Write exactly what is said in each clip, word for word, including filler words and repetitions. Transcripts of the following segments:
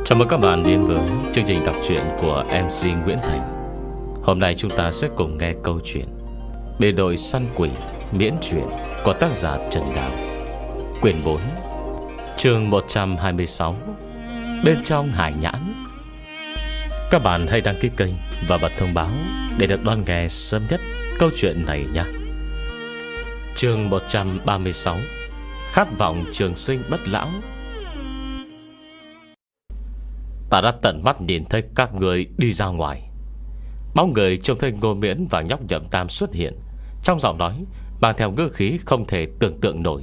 Chào mừng các bạn đến với chương trình đọc truyện của em xê Nguyễn Thành. Hôm nay chúng ta sẽ cùng nghe câu chuyện Bề đội săn quỷ miễn truyện của tác giả Trần Đào, quyển bốn, chương một trăm hai mươi sáu, Bên trong hải nhãn. Các bạn hãy đăng ký kênh và bật thông báo để được đón nghe sớm nhất câu chuyện này nhé. Chương một trăm ba mươi sáu, Khát vọng trường sinh bất lão. Ta đã tận mắt nhìn thấy các người đi ra ngoài. Bóng người trông thấy Ngô Miễn và nhóc Nhậm Tam xuất hiện, trong giọng nói mang theo ngữ khí không thể tưởng tượng nổi.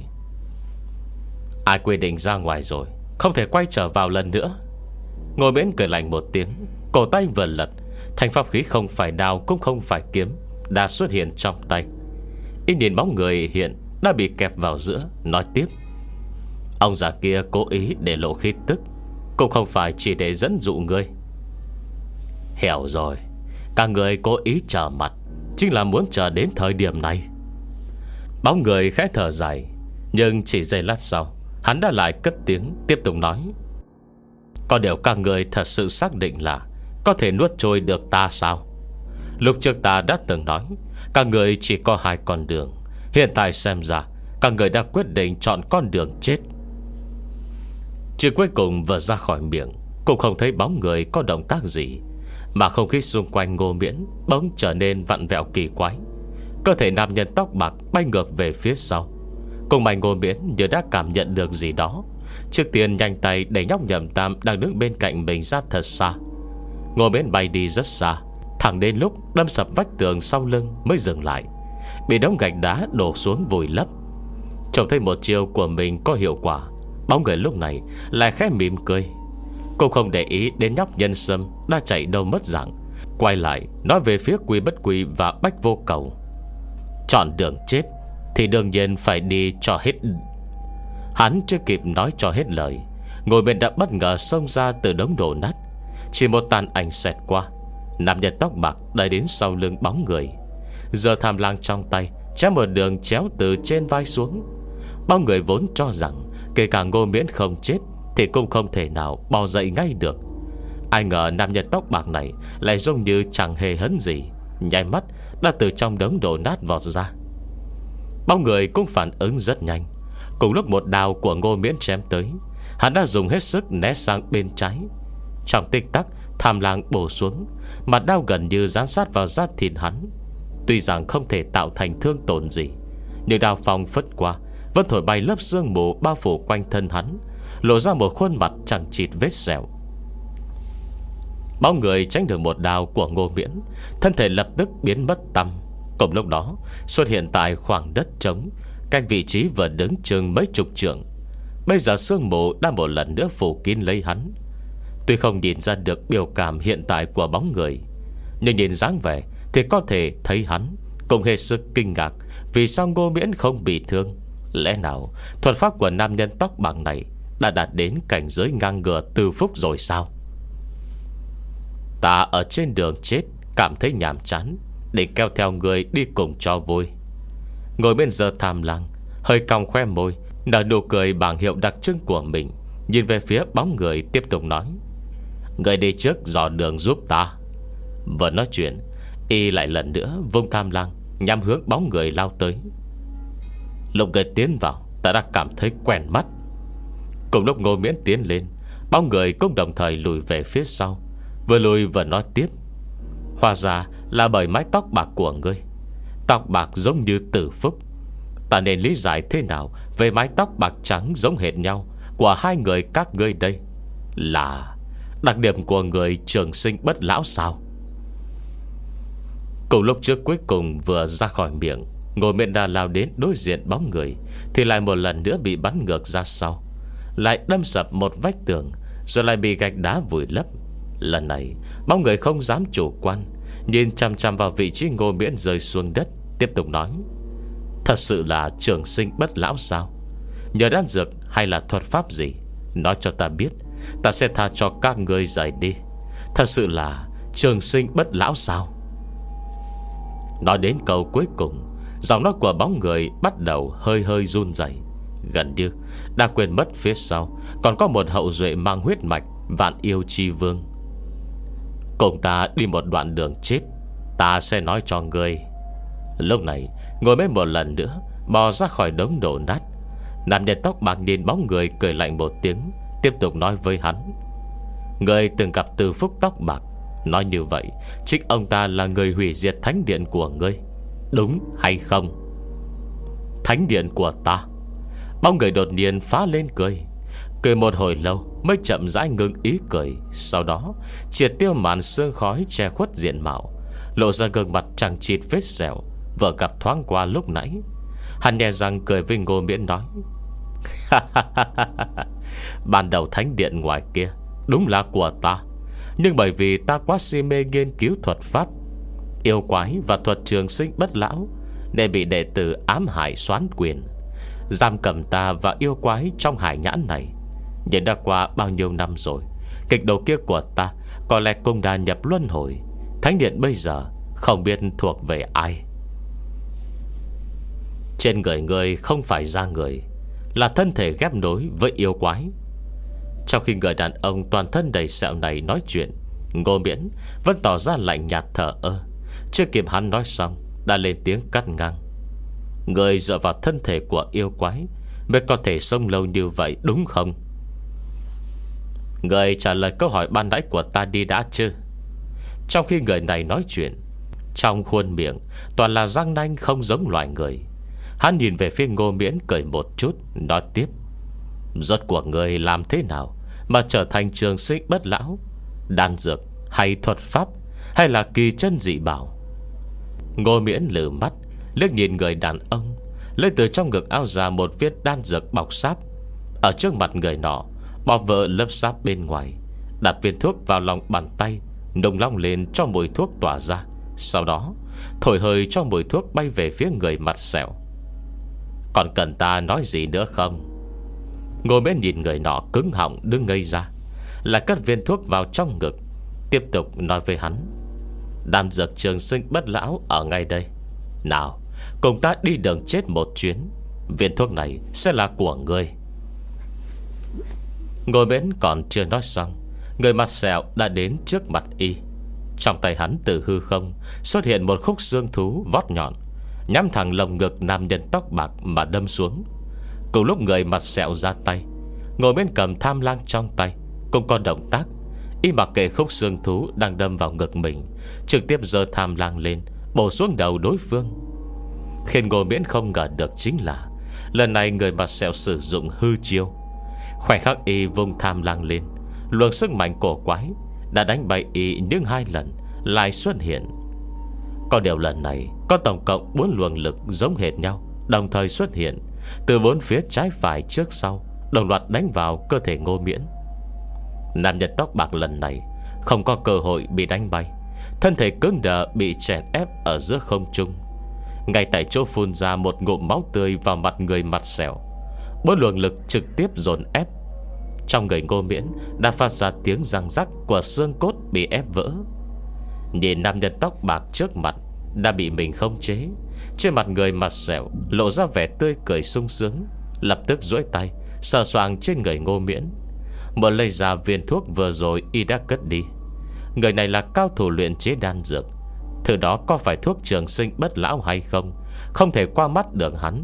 Ai quy định ra ngoài rồi, không thể quay trở vào lần nữa. Ngô Miễn cười lạnh một tiếng, cổ tay vừa lật, thành pháp khí không phải đao cũng không phải kiếm đã xuất hiện trong tay. Y nhìn bóng người hiện đã bị kẹp vào giữa, nói tiếp: Ông già kia cố ý để lộ khí tức, cũng không phải chỉ để dẫn dụ ngươi. Hiểu rồi, các người cố ý trở mặt, chính là muốn chờ đến thời điểm này. Bóng người khẽ thở dài, nhưng chỉ giây lát sau, hắn đã lại cất tiếng tiếp tục nói: Có điều các người thật sự xác định là có thể nuốt trôi được ta sao? Lúc trước ta đã từng nói các người chỉ có hai con đường. Hiện tại xem ra các người đã quyết định chọn con đường chết. Chữ cuối cùng vừa ra khỏi miệng, cũng không thấy bóng người có động tác gì, mà không khí xung quanh Ngô Miễn bỗng trở nên vặn vẹo kỳ quái. Cơ thể nam nhân tóc bạc bay ngược về phía sau. Cùng mày Ngô Miễn như đã cảm nhận được gì đó, trước tiên nhanh tay đẩy nhóc Nhậm Tam đang đứng bên cạnh mình ra thật xa. Ngô Miễn bay đi rất xa, thẳng đến lúc đâm sập vách tường sau lưng mới dừng lại, bị đống gạch đá đổ xuống vùi lấp. Trông thấy một chiêu của mình có hiệu quả, bóng người lúc này lại khẽ mỉm cười. Cô không để ý đến nhóc Nhân Sâm đã chạy đâu mất dạng, quay lại nói về phía Quy Bất Quy và Bách Vô Cầu: Chọn đường chết thì đương nhiên phải đi cho hết. Hắn chưa kịp nói cho hết lời, Ngô Miễn đã bất ngờ xông ra từ đống đổ nát. Chỉ một tàn ảnh xẹt qua, nam nhân tóc bạc đã đến sau lưng bóng người, giờ tham lang trong tay chém một đường chéo từ trên vai xuống. Bóng người vốn cho rằng kể cả Ngô Miễn không chết thì cũng không thể nào bò dậy ngay được. Ai ngờ nam nhân tóc bạc này lại giống như chẳng hề hấn gì, nháy mắt đã từ trong đống đổ nát vọt ra. Bóng người cũng phản ứng rất nhanh. Cùng lúc một đao của Ngô Miễn chém tới, hắn đã dùng hết sức né sang bên trái. Trong tích tắc, tham lang bổ xuống, mặt đao gần như dán sát vào da thịt hắn. Tuy rằng không thể tạo thành thương tổn gì, nhưng đao phong phất qua vẫn thổi bay lớp sương mù bao phủ quanh thân hắn, lộ ra một khuôn mặt chẳng chịt vết sẹo. Bao người tránh được một đao của Ngô Miễn, thân thể lập tức biến mất tăm. Cùng lúc đó xuất hiện tại khoảng đất trống cách vị trí vừa đứng chừng mấy chục trượng. Bây giờ sương mù đã một lần nữa phủ kín lấy hắn. Tuy không nhìn ra được biểu cảm hiện tại của bóng người, nhưng nhìn dáng vẻ thì có thể thấy hắn cũng hết sức kinh ngạc vì sao Ngô Miễn không bị thương. Lẽ nào thuật pháp của nam nhân tóc bạc này đã đạt đến cảnh giới ngang ngửa từ phúc rồi sao? Ta ở trên đường chết cảm thấy nhàm chán, định kéo theo người đi cùng cho vui. Ngồi bên giờ tham lang hơi cong khoe môi, nở nụ cười bằng hiệu đặc trưng của mình, nhìn về phía bóng người tiếp tục nói: Người đi trước dò đường giúp ta. Vừa nói chuyện, y lại lần nữa vung tham lang nhắm hướng bóng người lao tới. Lúc người tiến vào, ta đã cảm thấy quen mắt. Cùng lúc Ngô Miễn tiến lên, bóng người cũng đồng thời lùi về phía sau. Vừa lùi vừa nói tiếp: Hóa ra là bởi mái tóc bạc của ngươi. Tóc bạc giống như Tử Phúc. Ta nên lý giải thế nào về mái tóc bạc trắng giống hệt nhau của hai người các ngươi đây? Là đặc điểm của người trường sinh bất lão sao? Cùng lúc trước cuối cùng vừa ra khỏi miệng, Ngô Miễn đã lao đến đối diện bóng người, thì lại một lần nữa bị bắn ngược ra sau, lại đâm sập một vách tường, rồi lại bị gạch đá vùi lấp. Lần này bóng người không dám chủ quan, nhìn chăm chăm vào vị trí Ngô Miễn rơi xuống đất, tiếp tục nói: Thật sự là trường sinh bất lão sao? Nhờ đan dược hay là thuật pháp gì, nói cho ta biết, ta sẽ tha cho các ngươi rời đi. Thật sự là trường sinh bất lão sao? Nói đến câu cuối cùng, giọng nói của bóng người bắt đầu hơi hơi run rẩy, gần như đã quên mất phía sau còn có một hậu duệ mang huyết mạch Vạn yêu chi vương, cùng ta đi một đoạn đường chết, ta sẽ nói cho ngươi. Lúc này ngồi mấy một lần nữa bò ra khỏi đống đổ nát. Nam nhân tóc bạc nhìn bóng người cười lạnh một tiếng, tiếp tục nói với hắn: Ngươi từng gặp Từ Phúc tóc bạc, nói như vậy chính ông ta là người hủy diệt thánh điện của ngươi, đúng hay không? Thánh điện của ta? Bóng người đột nhiên phá lên cười. Cười một hồi lâu mới chậm rãi ngừng ý cười. Sau đó triệt tiêu màn sương khói che khuất diện mạo, lộ ra gương mặt chẳng chịt vết sẹo vừa gặp thoáng qua lúc nãy. Hắn nhẹ răng cười với Ngô Miễn nói: Ban đầu thánh điện ngoài kia đúng là của ta, nhưng bởi vì ta quá si mê nghiên cứu thuật pháp, yêu quái và thuật trường sinh bất lão, nên bị đệ tử ám hại soán quyền, giam cầm ta và yêu quái trong hải nhãn này. Nhưng đã qua bao nhiêu năm rồi, kịch đầu kia của ta có lẽ cũng đã nhập luân hồi. Thánh điện bây giờ không biết thuộc về ai. Trên người người không phải da người, là thân thể ghép nối với yêu quái. Trong khi người đàn ông toàn thân đầy sẹo này nói chuyện, Ngô Miễn vẫn tỏ ra lạnh nhạt thờ ơ. Chưa kịp hắn nói xong đã lên tiếng cắt ngang: Người dựa vào thân thể của yêu quái mới có thể sống lâu như vậy đúng không? Người trả lời câu hỏi ban nãy của ta đi đã chứ? Trong khi người này nói chuyện, trong khuôn miệng toàn là răng nanh không giống loài người. Hắn nhìn về phía Ngô Miễn cười một chút, nói tiếp: Rốt cuộc người làm thế nào mà trở thành trường sinh bất lão? Đan dược hay thuật pháp, hay là kỳ chân dị bảo? Ngô Miễn lử mắt liếc nhìn người đàn ông, lấy từ trong ngực áo ra một viên đan dược bọc sáp. Ở trước mặt người nọ bỏ vỡ lớp sáp bên ngoài, đặt viên thuốc vào lòng bàn tay, nung long lên cho mùi thuốc tỏa ra. Sau đó thổi hơi cho mùi thuốc bay về phía người mặt sẹo. Còn cần ta nói gì nữa không? Ngô Miễn nhìn người nọ cứng họng đứng ngây ra, là cất viên thuốc vào trong ngực, tiếp tục nói với hắn: Đan dược trường sinh bất lão ở ngay đây. Nào, cùng ta đi đường chết một chuyến. Viên thuốc này sẽ là của ngươi. Ngô Miễn còn chưa nói xong, người mặt sẹo đã đến trước mặt y. Trong tay hắn từ hư không xuất hiện một khúc xương thú vót nhọn, nhắm thẳng lồng ngực nam nhân tóc bạc mà đâm xuống. Cùng lúc người mặt sẹo ra tay, Ngô Miễn cầm tham lang trong tay cũng có động tác. Y mặc kệ khúc xương thú đang đâm vào ngực mình, trực tiếp giơ tham lang lên bổ xuống đầu đối phương. Khiến Ngô Miễn không ngờ được chính là lần này người mặt sẹo sử dụng hư chiêu. Khoảnh khắc y vung tham lang lên, luồng sức mạnh cổ quái đã đánh bại y những hai lần lại xuất hiện. Có điều lần này có tổng cộng bốn luồng lực giống hệt nhau đồng thời xuất hiện từ bốn phía trái phải trước sau, đồng loạt đánh vào cơ thể Ngô Miễn. Nam nhân tóc bạc lần này không có cơ hội bị đánh bay, thân thể cứng đờ bị chèn ép ở giữa không trung, ngay tại chỗ phun ra một ngụm máu tươi vào mặt người mặt sẹo. Bốn luồng lực trực tiếp dồn ép. Trong người Ngô Miễn đã phát ra tiếng răng rắc của xương cốt bị ép vỡ. Nhìn nam nhân tóc bạc trước mặt đã bị mình khống chế, trên mặt người mặt sẹo lộ ra vẻ tươi cười sung sướng, lập tức duỗi tay sờ soạng trên người Ngô Miễn, một lấy ra viên thuốc vừa rồi y đã cất đi. Người này là cao thủ luyện chế đan dược, thứ đó có phải thuốc trường sinh bất lão hay không, không thể qua mắt được hắn.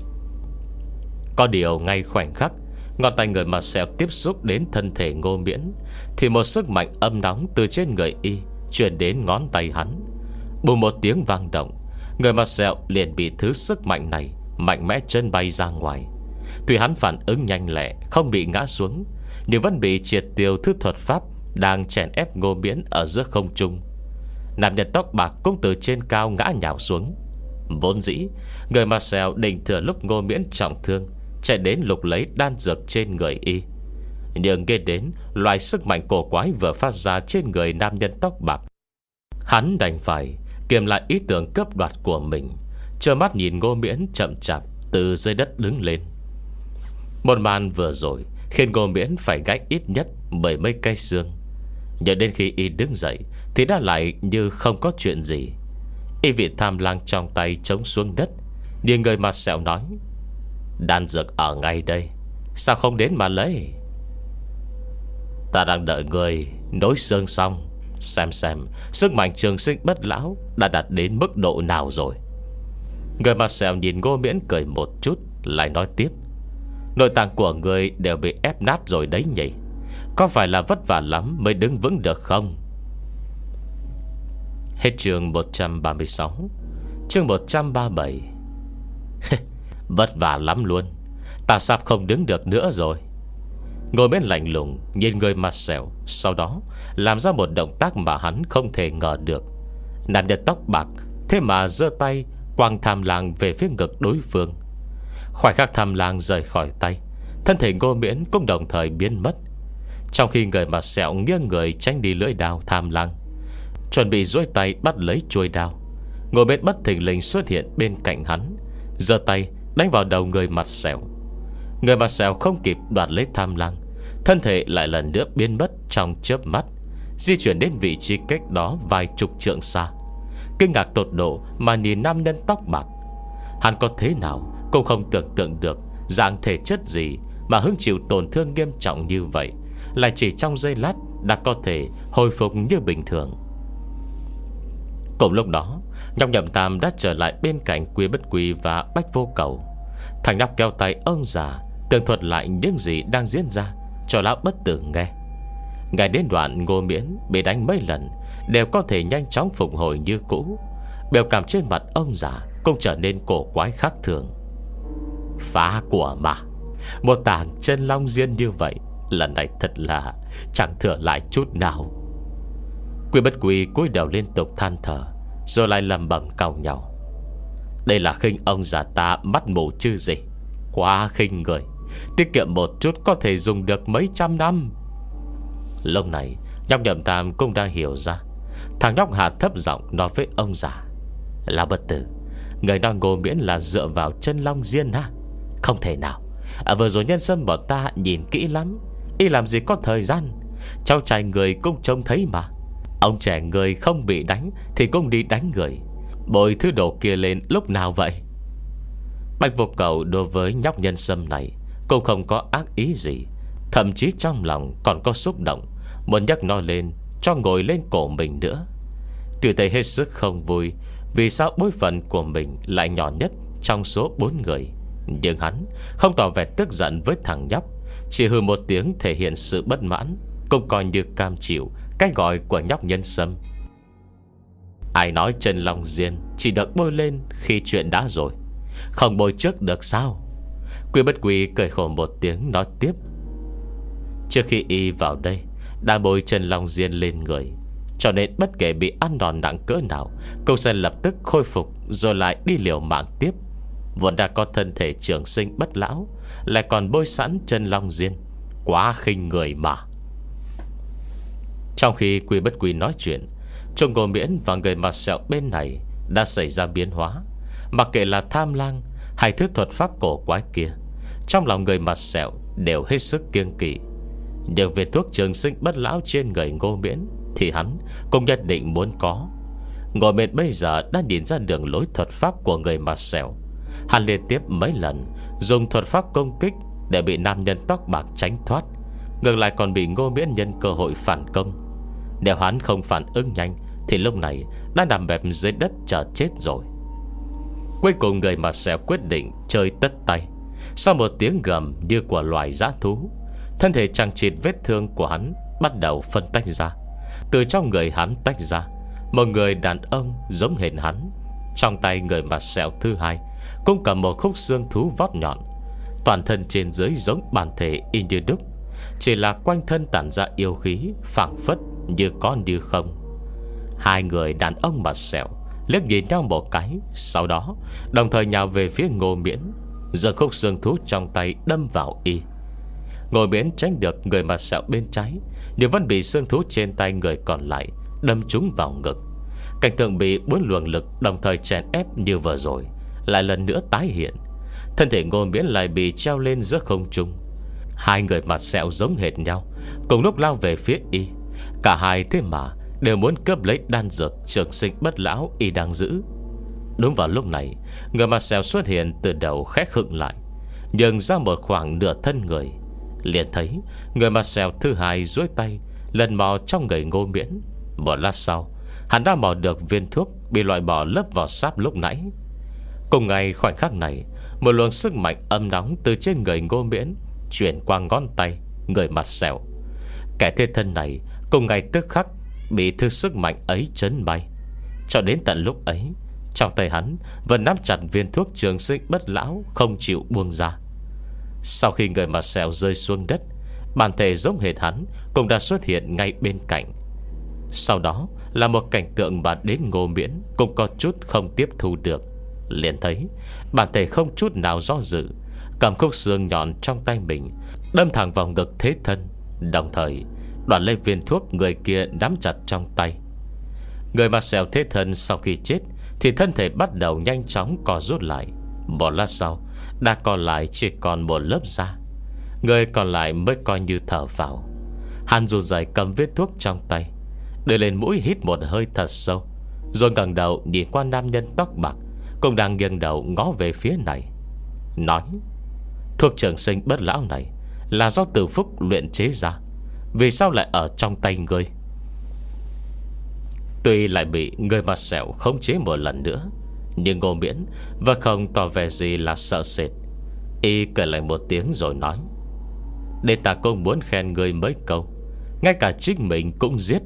Có điều ngay khoảnh khắc ngón tay người mặt sẹo tiếp xúc đến thân thể Ngô Miễn, thì một sức mạnh âm nóng từ trên người y truyền đến ngón tay hắn. Bùm một tiếng vang động, người mặt sẹo liền bị thứ sức mạnh này mạnh mẽ chân bay ra ngoài. Tuy hắn phản ứng nhanh lẹ, không bị ngã xuống, nhưng vẫn bị triệt tiêu thứ thuật pháp đang chèn ép Ngô Miễn ở giữa không trung. Nam nhân tóc bạc cũng từ trên cao ngã nhào xuống. Vốn dĩ người mặt sẹo định thừa lúc Ngô Miễn trọng thương chạy đến lục lấy đan dược trên người y, nhưng nghe đến loại sức mạnh cổ quái vừa phát ra trên người nam nhân tóc bạc, hắn đành phải kiềm lại ý tưởng cướp đoạt của mình, trơ mắt nhìn Ngô Miễn chậm chạp từ dưới đất đứng lên. Một màn vừa rồi khiến Ngô Miễn phải gánh ít nhất mười mấy cây xương, nhưng đến khi y đứng dậy thì đã lại như không có chuyện gì. Y vị tham lang trong tay chống xuống đất, nhìn người mặt sẹo nói: Đan dược ở ngay đây, sao không đến mà lấy? Ta đang đợi người nối xương xong, xem xem sức mạnh trường sinh bất lão đã đạt đến mức độ nào rồi. Người mặt sẹo nhìn Ngô Miễn cười một chút, lại nói tiếp: Nội tạng của người đều bị ép nát rồi đấy nhỉ? Có phải là vất vả lắm mới đứng vững được không? Hết chương một trăm ba mươi sáu. Chương một trăm ba mươi bảy. Vất vả lắm luôn, ta sắp không đứng được nữa rồi. Ngồi bên lạnh lùng nhìn người mặt sẹo, sau đó làm ra một động tác mà hắn không thể ngờ được. Nam nhân tóc bạc thế mà giơ tay quăng tham lang về phía ngực đối phương. Khoảnh khắc tham lang rời khỏi tay, thân thể Ngô Miễn cũng đồng thời biến mất. Trong khi người mặt sẹo nghiêng người tránh đi lưỡi đao tham lang, chuẩn bị duỗi tay bắt lấy chuôi đao, Ngô Miễn bất thình lình xuất hiện bên cạnh hắn, giơ tay đánh vào đầu người mặt sẹo. Người mặt sẹo không kịp đoạt lấy tham lang, thân thể lại lần nữa biến mất trong chớp mắt, di chuyển đến vị trí cách đó vài chục trượng xa. Kinh ngạc tột độ mà nhìn nam nhân tóc bạc. Hắn có thế nào cũng không tưởng tượng được dạng thể chất gì mà hứng chịu tổn thương nghiêm trọng như vậy, lại chỉ trong giây lát đã có thể hồi phục như bình thường. Cùng lúc đó, nhóc Nhậm Tam đã trở lại bên cạnh Quy Bất Quy và Bách Vô Cầu. Thằng nhóc kéo tay ông già tường thuật lại những gì đang diễn ra cho lão bất tử nghe. Ngay đến đoạn Ngô Miễn bị đánh mấy lần đều có thể nhanh chóng phục hồi như cũ, biểu cảm trên mặt ông già cũng trở nên cổ quái khác thường. Phá của mà, một tảng chân long diên như vậy, lần này thật là chẳng thừa lại chút nào. Quy Bất Quy cúi đầu liên tục than thở, rồi lại lẩm bẩm cau nhau: Đây là khinh ông già ta mắt mù chứ gì, quá khinh người. Tiết kiệm một chút có thể dùng được mấy trăm năm. Lúc này nhóc Nhậm Tam cũng đang hiểu ra. Thằng nhóc hạ thấp giọng nói với ông già: Lão bất tử, người nói Ngô Miễn là dựa vào chân long diên ha? Không thể nào. À, vừa rồi nhân dân bọn ta nhìn kỹ lắm, y làm gì có thời gian. Cháu trai người cũng trông thấy mà. Ông trẻ người không bị đánh thì cũng đi đánh người, bồi thứ đồ kia lên lúc nào vậy? Bạch Vô Cầu đối với nhóc nhân sâm này cũng không có ác ý gì, thậm chí trong lòng còn có xúc động, muốn nhắc nó lên cho ngồi lên cổ mình nữa. Tuy thấy hết sức không vui vì sao bối phận của mình lại nhỏ nhất trong số bốn người, nhưng hắn không tỏ vẻ tức giận với thằng nhóc, chỉ hừ một tiếng thể hiện sự bất mãn, cũng coi như cam chịu cái gọi của nhóc nhân sâm. Ai nói chân long diên chỉ được bôi lên khi chuyện đã rồi, không bôi trước được sao? Quy Bất Quy cười khổ một tiếng nói tiếp: Trước khi y vào đây đã bôi chân long diên lên người, cho nên bất kể bị ăn đòn nặng cỡ nào, cũng sẽ lập tức khôi phục rồi lại đi liều mạng tiếp. Vốn đã có thân thể trường sinh bất lão, lại còn bôi sẵn chân long diên, quá khinh người mà. Trong khi Quy Bất Quy nói chuyện, trong Ngô Miễn và người mặt sẹo bên này đã xảy ra biến hóa. Mặc kệ là tham lang hay thứ thuật pháp cổ quái kia, trong lòng người mặt sẹo đều hết sức kiêng kỵ. Nhưng về thuốc trường sinh bất lão trên người Ngô Miễn thì hắn cũng nhất định muốn có. Ngô Miễn bây giờ đã nhìn ra đường lối thuật pháp của người mặt sẹo. Hắn liên tiếp mấy lần dùng thuật pháp công kích để bị nam nhân tóc bạc tránh thoát, ngược lại còn bị Ngô Miễn nhân cơ hội phản công. Nếu hắn không phản ứng nhanh thì lúc này đã nằm bẹp dưới đất chờ chết rồi. Cuối cùng người mặt sẹo quyết định chơi tất tay. Sau một tiếng gầm như của loài dã thú, thân thể chằng chịt vết thương của hắn bắt đầu phân tách ra. Từ trong người hắn tách ra một người đàn ông giống hệt hắn. Trong tay người mặt sẹo thứ hai cũng cầm một khúc xương thú vót nhọn. Toàn thân trên dưới giống bản thể y như đúc, chỉ là quanh thân tản ra yêu khí phảng phất như có như không. Hai người đàn ông mặt sẹo liếc nhìn nhau một cái, sau đó đồng thời nhào về phía Ngô Miễn, giơ khúc xương thú trong tay đâm vào y. Ngô Miễn tránh được người mặt sẹo bên trái, nhưng vẫn bị xương thú trên tay người còn lại đâm trúng vào ngực. Cảnh tượng bị bốn luồng lực đồng thời chèn ép như vừa rồi lại lần nữa tái hiện. Thân thể Ngô Miễn lại bị treo lên giữa không trung. Hai người mặt sẹo giống hệt nhau cùng lúc lao về phía y. Cả hai thế mà đều muốn cướp lấy đan dược trường sinh bất lão y đang giữ. Đúng vào lúc này, người mặt sẹo xuất hiện từ đầu khẽ khựng lại, nhường ra một khoảng nửa thân người. Liền thấy người mặt sẹo thứ hai duỗi tay lần mò trong người Ngô Miễn. Một lát sau, hắn đã mò được viên thuốc bị loại bỏ lớp vỏ sáp lúc nãy. Cùng ngày khoảnh khắc này, một luồng sức mạnh âm nóng từ trên người Ngô Miễn chuyển qua ngón tay người mặt sẹo. Kẻ thế thân này cùng ngày tức khắc bị thứ sức mạnh ấy chấn bay. Cho đến tận lúc ấy, trong tay hắn vẫn nắm chặt viên thuốc trường sinh bất lão, không chịu buông ra. Sau khi người mặt sẹo rơi xuống đất, bản thể giống hệt hắn cũng đã xuất hiện ngay bên cạnh. Sau đó là một cảnh tượng mà đến Ngô Miễn cũng có chút không tiếp thu được. Liền thấy bản thể không chút nào do dự, cầm khúc xương nhọn trong tay mình đâm thẳng vào ngực thế thân, đồng thời đoạt lấy viên thuốc người kia nắm chặt trong tay. Người mặt sẹo thế thân sau khi chết thì thân thể bắt đầu nhanh chóng co rút lại. Một lát sau, đã còn lại chỉ còn một lớp da. Người còn lại mới coi như thở vào. Hắn run rẩy cầm viên thuốc trong tay, đưa lên mũi hít một hơi thật sâu, rồi ngẩng đầu nhìn qua nam nhân tóc bạc cũng đang nghiêng đầu ngó về phía này, nói: thuốc trường sinh bất lão này là do Từ Phúc luyện chế ra, vì sao lại ở trong tay ngươi? Tuy lại bị người mặt sẹo khống chế một lần nữa, nhưng Ngô Miễn vẫn không tỏ vẻ gì là sợ sệt. Y cười lại một tiếng rồi nói: để ta cũng muốn khen ngươi mấy câu, ngay cả chính mình cũng giết.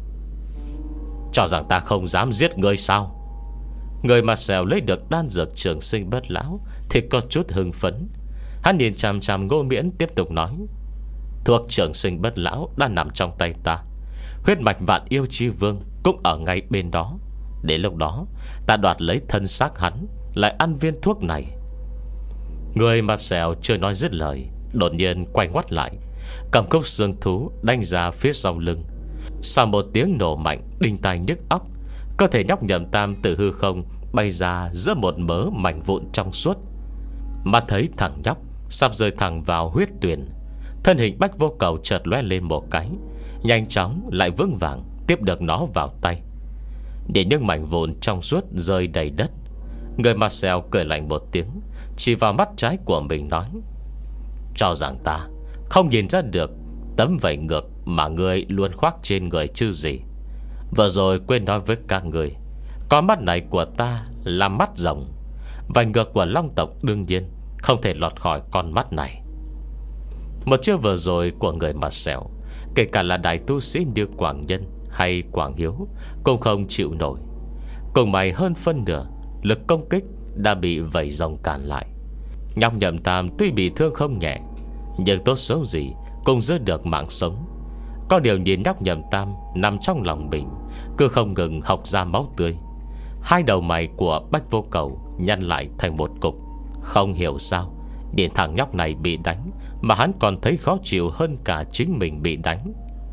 Cho rằng ta không dám giết ngươi sao? Người mặt sẹo lấy được đan dược trường sinh bất lão thì có chút hưng phấn. Hắn nhìn chằm chằm Ngô Miễn tiếp tục nói: thuốc trường sinh bất lão đã nằm trong tay ta, huyết mạch vạn yêu chi vương cũng ở ngay bên đó. Đến lúc đó ta đoạt lấy thân xác hắn, lại ăn viên thuốc này. Người mặt sẹo chưa nói dứt lời, đột nhiên quay ngoắt lại, cầm khúc xương thú đánh ra phía sau lưng. Sau một tiếng nổ mạnh đinh tai nhức óc, cơ thể nhóc Nhậm Tam từ hư không bay ra giữa một mớ mảnh vụn trong suốt. Mà thấy thằng nhóc sắp rơi thẳng vào huyết tuyền, thân hình Bách Vô Cầu chợt lóe lên một cái, nhanh chóng lại vững vàng tiếp được nó vào tay. Để những mảnh vụn trong suốt rơi đầy đất, người mặt sẹo cười lạnh một tiếng, chỉ vào mắt trái của mình nói: cho rằng ta không nhìn ra được tấm vảy ngược mà ngươi luôn khoác trên người chứ gì? Vừa rồi quên nói với các người, con mắt này của ta là mắt rồng, vảy ngược của long tộc đương nhiên không thể lọt khỏi con mắt này. Một chiêu vừa rồi của người mặt sẹo, kể cả là đại tu sĩ như Quảng Nhân hay Quảng Hiếu cũng không chịu nổi. Cùng mày hơn phân nửa lực công kích đã bị vảy rồng cản lại. Nhóc Nhậm Tam tuy bị thương không nhẹ, nhưng tốt xấu gì cũng giữ được mạng sống. Có điều nhìn nhóc Nhậm Tam nằm trong lòng mình, cứ không ngừng học ra máu tươi. Hai đầu mày của Bách Vô Cầu nhăn lại thành một cục. Không hiểu sao điện thằng nhóc này bị đánh mà hắn còn thấy khó chịu hơn cả chính mình bị đánh.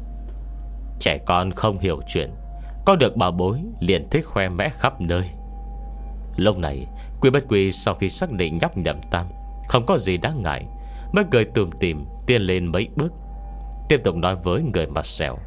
Trẻ con không hiểu chuyện, có được bảo bối liền thích khoe mẽ khắp nơi. Lúc này Quy Bất Quy sau khi xác định nhóc Nhậm Tam không có gì đáng ngại, mới cười tùm tìm tiến lên mấy bước, tiếp tục nói với người mặt sẹo: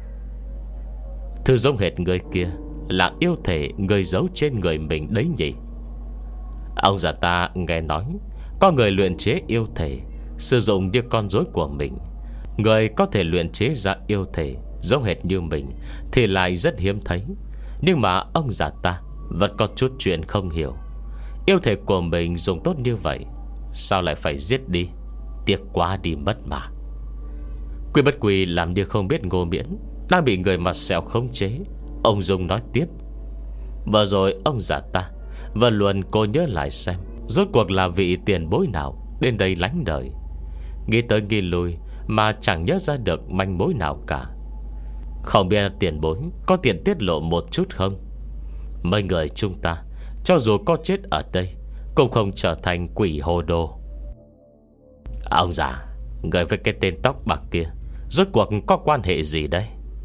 thứ giống hệt người kia là yêu thể người giấu trên người mình đấy nhỉ? Ông già ta nghe nói có người luyện chế yêu thể sử dụng như con rối của mình. Người có thể luyện chế ra yêu thể giống hệt như mình thì lại rất hiếm thấy. Nhưng mà ông già ta vẫn có chút chuyện không hiểu. Yêu thể của mình dùng tốt như vậy, sao lại phải giết đi? Tiếc quá đi mất mà. Quy Bất Quy làm như không biết Ngô Miễn đang bị người mặt sẹo khống chế. Ông Dung nói tiếp: vừa rồi ông già ta vẫn luôn cô nhớ lại xem rốt cuộc là vị tiền bối nào đến đây lánh đời. Nghĩ tới nghĩ lui mà chẳng nhớ ra được manh mối nào cả. Không biết tiền bối có tiền tiết lộ một chút không? Mấy người chúng ta cho dù có chết ở đây cũng không trở thành quỷ hồ đồ. Ông già, người với cái tên tóc bạc kia rốt cuộc có quan hệ gì đây?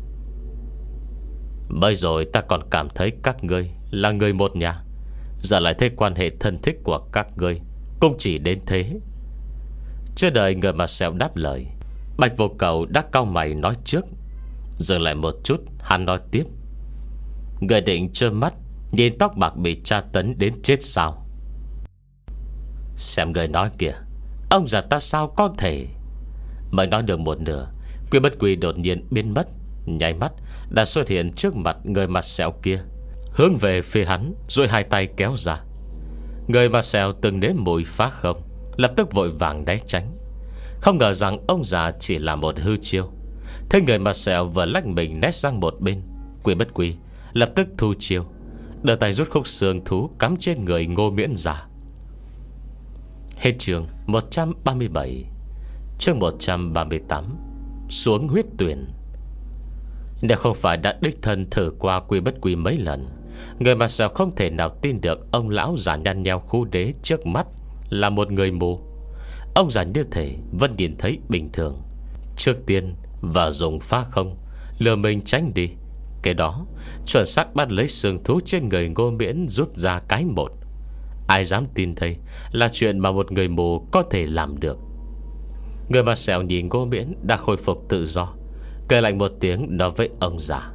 Mới rồi ta còn cảm thấy các ngươi là người một nhà, giờ lại thấy quan hệ thân thích của các ngươi cũng chỉ đến thế. Chưa đợi người mặt sẹo đáp lời, Bạch Vô Cầu đã cau mày nói trước. Dừng lại một chút, hắn nói tiếp: người định trơ mắt nhìn tóc bạc bị tra tấn đến chết sao? Xem người nói kìa, ông già ta sao có thể? Mới nói được một nửa, Quy Bất Quy đột nhiên biến mất, nháy mắt đã xuất hiện trước mặt người mặt sẹo kia, hướng về phía hắn, rồi hai tay kéo ra. Người mặt sẹo từng nếm mùi phá không, lập tức vội vàng né tránh. Không ngờ rằng ông già chỉ là một hư chiêu. Thế người mặt sẹo vừa lách mình né sang một bên, Quy Bất Quy lập tức thu chiêu, đưa tay rút khúc xương thú cắm trên người Ngô Miễn ra. Hết chương một trăm ba mươi bảy. Chương một trăm ba mươi tám. Xuống huyết tuyển. Nếu không phải đã đích thân thử qua Quy Bất Quy mấy lần, người mặt sẹo không thể nào tin được ông lão già nhăn nheo khu đế trước mắt là một người mù. Ông già như thể vẫn nhìn thấy bình thường. Trước tiên và dùng phá không lừa mình tránh đi. Cái đó chuẩn xác bắt lấy xương thú trên người Ngô Miễn rút ra cái một. Ai dám tin đây là chuyện mà một người mù có thể làm được. Người mặt sẹo nhìn Ngô Miễn đã khôi phục tự do, cười lạnh một tiếng nói với ông già: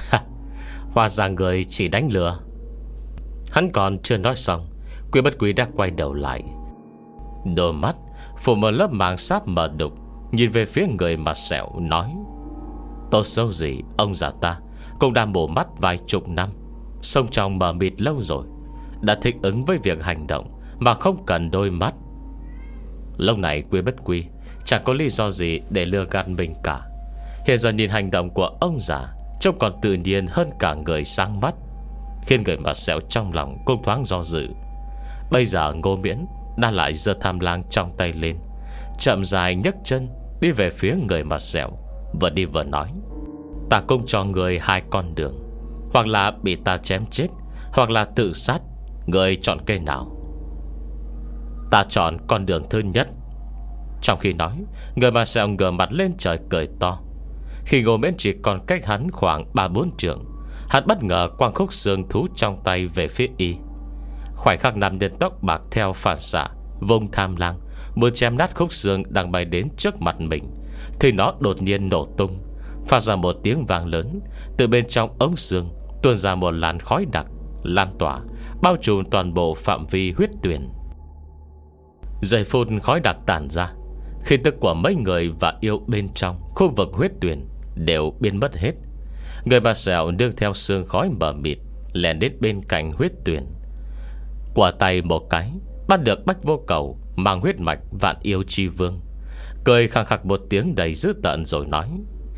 Hóa ra người chỉ đánh lừa. Hắn còn chưa nói xong, Quy Bất Quy đã quay đầu lại, đôi mắt phủ một lớp màng sáp mờ đục, nhìn về phía người mặt sẹo nói: Tốt xấu gì ông già ta cũng đã mổ mắt vài chục năm, sống trong mờ mịt lâu rồi, đã thích ứng với việc hành động mà không cần đôi mắt. Lâu này Quy Bất Quy chẳng có lý do gì để lừa gạt mình cả. Hiện giờ nhìn hành động của ông già trông còn tự nhiên hơn cả người sáng mắt, khiến người mặt sẹo trong lòng cũng thoáng do dự. Bây giờ Ngô Miễn đã lại giơ tham lang trong tay lên, chậm dài nhấc chân đi về phía người mặt sẹo, vừa đi vừa nói: Ta cũng cho người hai con đường, hoặc là bị ta chém chết, hoặc là tự sát. Người chọn cây nào? Ta chọn con đường thứ nhất. Trong khi nói, người mặt sẹo ngửa mặt lên trời cười to. Khi Ngô Miễn chỉ còn cách hắn khoảng ba bốn trượng, hắn bất ngờ quăng khúc xương thú trong tay về phía y. Khoảnh khắc nam nhân tóc bạc theo phản xạ vùng tham lang muốn chém nát khúc xương đang bay đến trước mặt mình, thì nó đột nhiên nổ tung, phát ra một tiếng vang lớn. Từ bên trong ống xương tuôn ra một làn khói đặc lan tỏa, bao trùm toàn bộ phạm vi huyết tuyển. Giây phút khói đặc tản ra, khí tức của mấy người và yêu bên trong khu vực huyết tuyển đều biến mất hết. Người bà sẹo nương theo sương khói mờ mịt lèn đến bên cạnh huyết tuyển, quả tay một cái bắt được Bách Vô Cầu mang huyết mạch Vạn Yêu Chi Vương, cười khăng khặc một tiếng đầy dữ tợn rồi nói: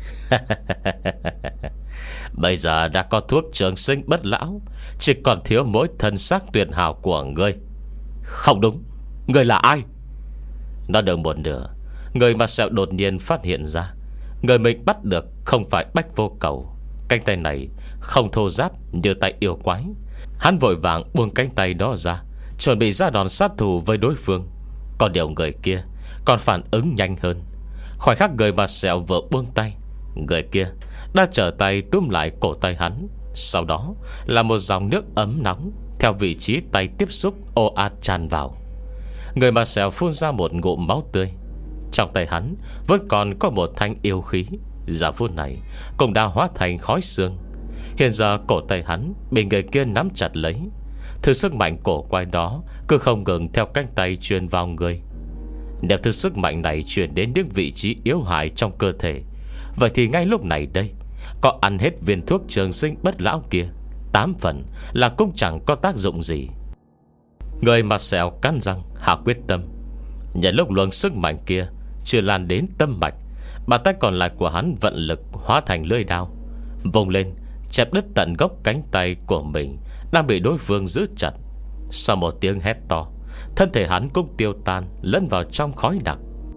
Bây giờ đã có thuốc trường sinh bất lão, chỉ còn thiếu mỗi thân xác tuyệt hảo của ngươi. Không đúng, ngươi là ai? Nó được một nửa, người mà sẹo đột nhiên phát hiện ra người mình bắt được không phải Bách Vô Cầu. Cánh tay này không thô ráp như tay yêu quái. Hắn vội vàng buông cánh tay đó ra, chuẩn bị ra đòn sát thủ với đối phương. Còn điều người kia còn phản ứng nhanh hơn. Khoảnh khắc người mà sẹo vừa buông tay, người kia đã trở tay túm lại cổ tay hắn. Sau đó là một dòng nước ấm nóng theo vị trí tay tiếp xúc ồ ạt tràn vào. Người mà sẹo phun ra một ngụm máu tươi. Trong tay hắn vẫn còn có một thanh yêu khí, giờ phút này cũng đã hóa thành khói xương. Hiện giờ cổ tay hắn bị người kia nắm chặt lấy. Thứ sức mạnh cổ quái đó cứ không ngừng theo cánh tay truyền vào người. Nếu thứ sức mạnh này truyền đến những vị trí yếu hại trong cơ thể, vậy thì ngay lúc này đây, có ăn hết viên thuốc trường sinh bất lão kia, tám phần là cũng chẳng có tác dụng gì. Người mặt sẹo cắn răng hạ quyết tâm. Nhận lúc luồng sức mạnh kia chưa lan đến tâm mạch, bàn tay còn lại của hắn vận lực hóa thành lưỡi đao, vùng lên chẹp đứt tận gốc cánh tay của mình đang bị đối phương giữ chặt. Sau một tiếng hét to, thân thể hắn cũng tiêu tan lẫn vào trong khói đặc.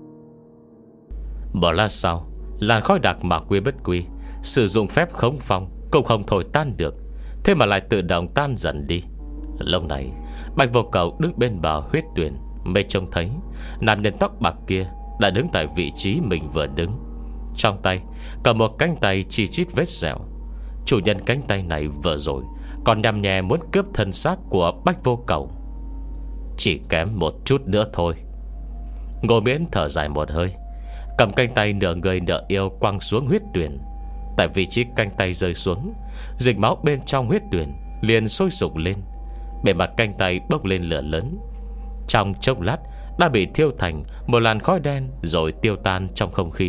Một lát sau, làn khói đặc mà Quy Bất Quy sử dụng phép khống phong cũng không thổi tan được, thế mà lại tự động tan dần đi. Lúc này Bạch Vô Cầu đứng bên bờ huyết tuyển, mê trông thấy nam nhân tóc bạc kia đã đứng tại vị trí mình vừa đứng, trong tay cầm một cánh tay chi chít vết sẹo. Chủ nhân cánh tay này vừa rồi còn nhằm nhè muốn cướp thân xác của Bách Vô Cầu. Chỉ kém một chút nữa thôi. Ngô Miễn thở dài một hơi, cầm cánh tay nửa người nửa yêu quăng xuống huyết tuyển. Tại vị trí cánh tay rơi xuống, dịch máu bên trong huyết tuyển liền sôi sục lên. Bề mặt cánh tay bốc lên lửa lớn. Trong chốc lát đã bị thiêu thành một làn khói đen rồi tiêu tan trong không khí.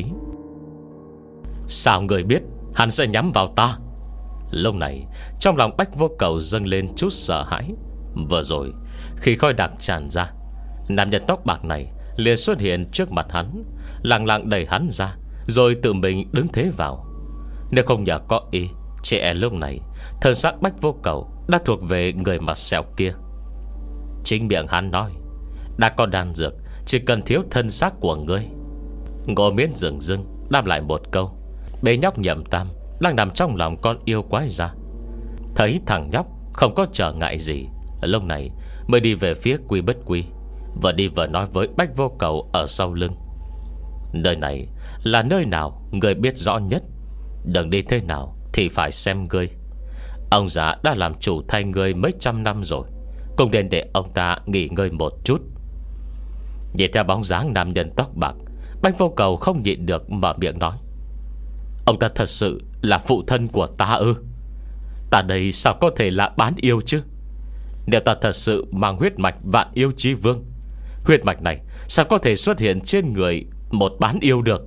Sao người biết hắn sẽ nhắm vào ta? Lúc này trong lòng Bách Vô Cầu dâng lên chút sợ hãi. Vừa rồi khi khói đặc tràn ra, nam nhân tóc bạc này liền xuất hiện trước mặt hắn, lặng lặng đẩy hắn ra, rồi tự mình đứng thế vào. Nếu không nhờ có ý, chỉ e lúc này thân xác Bách Vô Cầu đã thuộc về người mặt sẹo kia. Chính miệng hắn nói đã có đan dược, chỉ cần thiếu thân xác của ngươi. Ngô Miễn dừng dưng đáp lại một câu. Bế nhóc Nhậm Tam đang nằm trong lòng con yêu quái ra, thấy thằng nhóc không có trở ngại gì, lúc này mới đi về phía Quy Bất Quy, vừa đi vừa nói với Bách Vô Cầu ở sau lưng. Nơi này là nơi nào người biết rõ nhất, đừng đi thế nào thì phải xem ngươi. Ông già đã làm chủ thay ngươi mấy trăm năm rồi, cũng nên để ông ta nghỉ ngơi một chút. Nhìn theo bóng dáng nam nhân tóc bạc, Bách Vô Cầu không nhịn được mở miệng nói: ông ta thật sự là phụ thân của ta ư? Ta đây sao có thể là bán yêu chứ? Nếu ta thật sự mang huyết mạch Vạn Yêu Chi Vương, huyết mạch này sao có thể xuất hiện trên người một bán yêu được?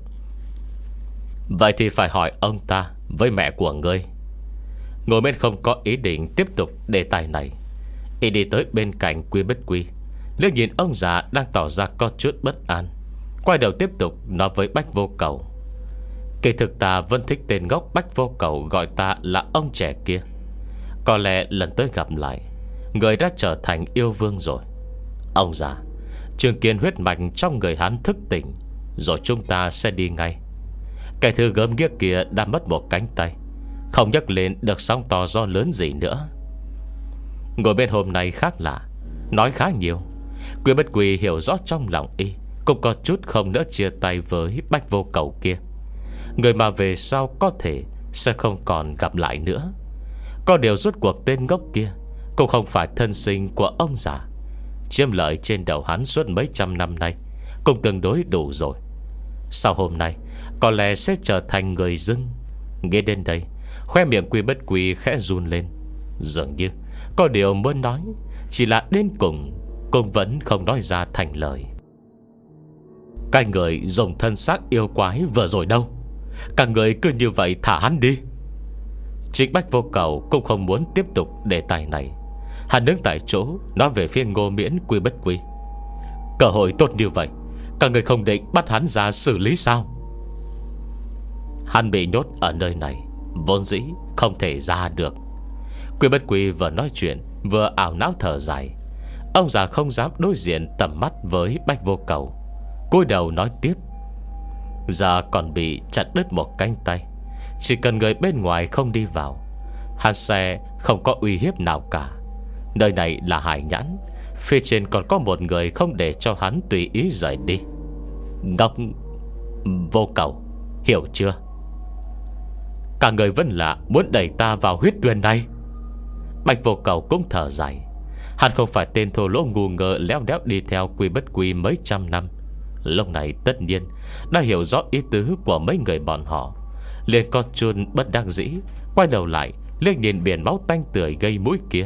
Vậy thì phải hỏi ông ta với mẹ của ngươi. Ngồi bên không có ý định tiếp tục đề tài này, y đi tới bên cạnh Quy Bất Quy, liếc nhìn ông già đang tỏ ra có chút bất an, quay đầu tiếp tục nói với Bách Vô Cầu: kỳ thực ta vẫn thích tên ngốc Bách Vô Cầu gọi ta là ông trẻ kia. Có lẽ lần tới gặp lại, người đã trở thành yêu vương rồi. Ông già, trường kiên huyết mạch trong người hắn thức tỉnh, rồi chúng ta sẽ đi ngay. Cái thứ gớm ghiếc kia đã mất một cánh tay, không nhắc lên được sóng to gió lớn gì nữa. Ngồi bên hôm nay khác lạ, nói khá nhiều. Quy Bất Quy hiểu rõ trong lòng y cũng có chút không nỡ chia tay với Bách Vô Cầu kia, người mà về sau có thể sẽ không còn gặp lại nữa. Có điều rốt cuộc tên ngốc kia cũng không phải thân sinh của ông già, chiếm lợi trên đầu hắn suốt mấy trăm năm nay cũng tương đối đủ rồi. Sau hôm nay có lẽ sẽ trở thành người dưng. Nghe đến đây, khoe miệng Quy Bất Quy khẽ run lên, dường như có điều muốn nói, chỉ là đến cùng cũng vẫn không nói ra thành lời. Cái người dùng thân xác yêu quái vừa rồi đâu? Các người cứ như vậy thả hắn đi. Chính Bách Vô Cầu cũng không muốn tiếp tục đề tài này. Hắn đứng tại chỗ nói về phía Ngô Miễn, Quy Bất Quy: cơ hội tốt như vậy, các người không định bắt hắn ra xử lý sao? Hắn bị nhốt ở nơi này, vốn dĩ không thể ra được. Quy Bất Quy vừa nói chuyện vừa ảo não thở dài. Ông già không dám đối diện tầm mắt với Bách Vô Cầu, cúi đầu nói tiếp: giờ còn bị chặt đứt một cánh tay, chỉ cần người bên ngoài không đi vào, hắn sẽ không có uy hiếp nào cả. Nơi này là Hải Nhãn, phía trên còn có một người không để cho hắn tùy ý rời đi. Ngọc Vô Cầu, hiểu chưa? Cả người vẫn là muốn đẩy ta vào huyết tuyền này. Bạch Vô Cầu cũng thở dài. Hắn không phải tên thô lỗ ngu ngơ léo đéo đi theo Quy Bất Quy mấy trăm năm. Lúc này tất nhiên đã hiểu rõ ý tứ của mấy người bọn họ, liền con chun bất đắc dĩ quay đầu lại liếc nhìn biển máu tanh tưởi gây mũi kia.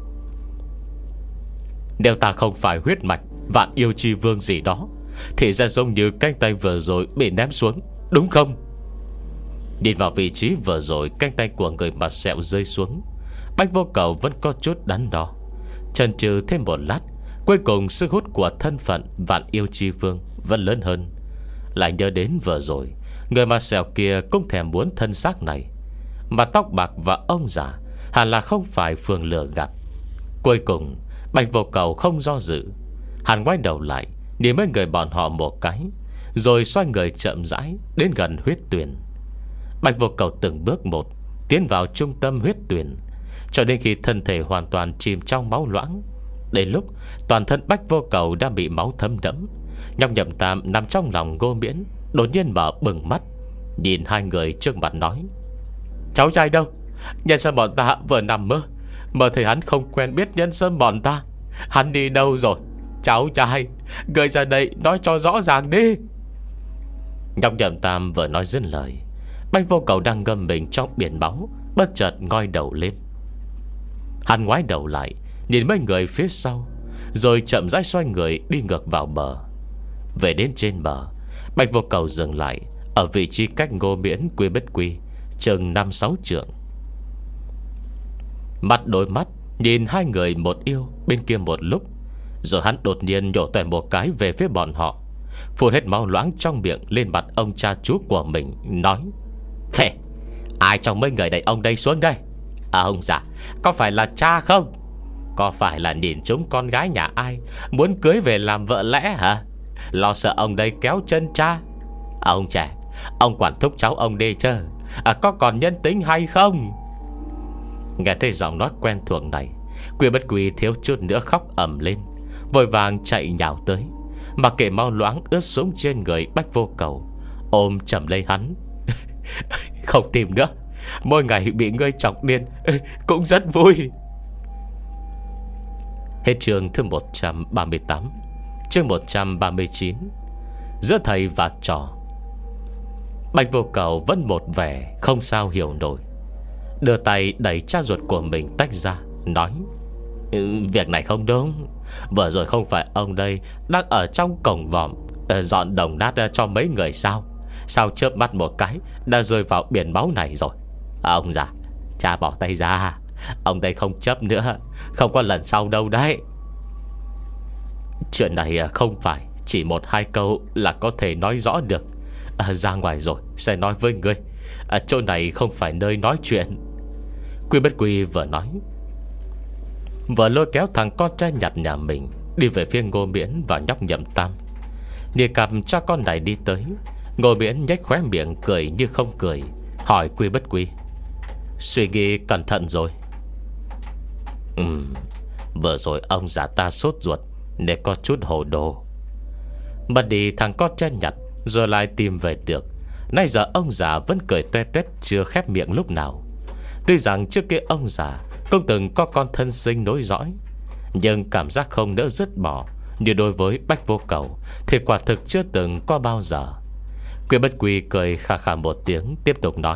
Nếu ta không phải huyết mạch Vạn Yêu Chi Vương gì đó, thì ra giống như cánh tay vừa rồi bị ném xuống, đúng không? Nhìn vào vị trí vừa rồi cánh tay của người mặt sẹo rơi xuống, Bách Vô Cầu vẫn có chút đắn đo, chần chừ thêm một lát. Cuối cùng sức hút của thân phận Vạn Yêu Chi Vương vẫn lớn hơn. Lại nhớ đến vừa rồi người mặt sẹo kia cũng thèm muốn thân xác này, mà tóc bạc và ông già hẳn là không phải Phương lừa gạt. Cuối cùng Bạch Vô Cầu không do dự, hắn quay đầu lại nhìn mấy người bọn họ một cái, rồi xoay người chậm rãi đến gần huyết tuyền. Bạch Vô Cầu từng bước một tiến vào trung tâm huyết tuyền, cho đến khi thân thể hoàn toàn chìm trong máu loãng. Đến lúc toàn thân Bách Vô Cầu đã bị máu thấm đẫm, Nhóc Nhậm Tam nằm trong lòng Ngô Miễn đột nhiên mở bừng mắt, nhìn hai người trước mặt nói: cháu trai đâu? Nhân sơn bọn ta vừa nằm mơ, mơ thấy hắn không quen biết nhân sơn bọn ta. Hắn đi đâu rồi? Cháu trai, người ra đây nói cho rõ ràng đi. Nhóc Nhậm Tam vừa nói dứt lời, Bách Vô Cầu đang ngâm mình trong biển máu bất chợt ngoi đầu lên. Hắn ngoái đầu lại nhìn mấy người phía sau, rồi chậm rãi xoay người đi ngược vào bờ. Về đến trên bờ, Bạch Vô Cầu dừng lại ở vị trí cách Ngô Miễn Quy Bất Quy chừng năm sáu trượng. Mắt đôi mắt nhìn hai người một yêu bên kia một lúc, rồi hắn đột nhiên nhổ toẹt một cái về phía bọn họ, phun hết máu loãng trong miệng lên mặt ông cha chú của mình, nói: "Phè, ai trong mấy người đẩy ông đây xuống đây? À, ông già, có phải là cha không? Có phải là nhìn chúng con gái nhà ai muốn cưới về làm vợ lẽ hả? Lo sợ ông đây kéo chân cha. À, ông trẻ, ông quản thúc cháu ông đi chứ, à, có còn nhân tính hay không?" Nghe thấy giọng nói quen thuộc này, Quy Bất Quy thiếu chút nữa khóc ầm lên, vội vàng chạy nhào tới, mặc kệ máu loãng ướt sũng trên người Bạch Vô Cầu, ôm chầm lấy hắn. "Không tìm nữa, mỗi ngày bị ngươi chọc điên cũng rất vui." Hết chương thứ một trăm ba mươi tám. Chương một trăm ba mươi chín. Giữa thầy và trò. Bạch Vô Cầu vẫn một vẻ không sao hiểu nổi, đưa tay đẩy cha ruột của mình tách ra, nói: "Ừ, việc này không đúng. Vừa rồi không phải ông đây đang ở trong cổng vòm dọn đồng nát cho mấy người sao? Sao chớp mắt một cái đã rơi vào biển máu này rồi? À, ông già, cha bỏ tay ra. Ông đây không chấp nữa, không có lần sau đâu đấy." Chuyện này không phải chỉ một hai câu là có thể nói rõ được. À, ra ngoài rồi sẽ nói với ngươi. À, chỗ này không phải nơi nói chuyện. Quy Bất Quy vừa nói, vừa lôi kéo thằng con trai nhặt nhà mình đi về phía Ngô Miễn và nhóc Nhậm Tam. Đề cặp cho con này đi tới, Ngô Miễn nhếch khóe miệng cười như không cười, hỏi Quy Bất Quy: "Suy nghĩ cẩn thận rồi?" Ừm, vừa rồi ông già ta sốt ruột để có chút hồ đồ, mất đi thằng con trai nhặt rồi lại tìm về được. Nay giờ ông già vẫn cười toe toét, chưa khép miệng lúc nào. Tuy rằng trước kia ông già cũng từng có con thân sinh nối dõi, nhưng cảm giác không nỡ dứt bỏ như đối với Bạch Vô Cầu thì quả thực chưa từng có bao giờ. Quy Bất Quy cười khà khà một tiếng, tiếp tục nói: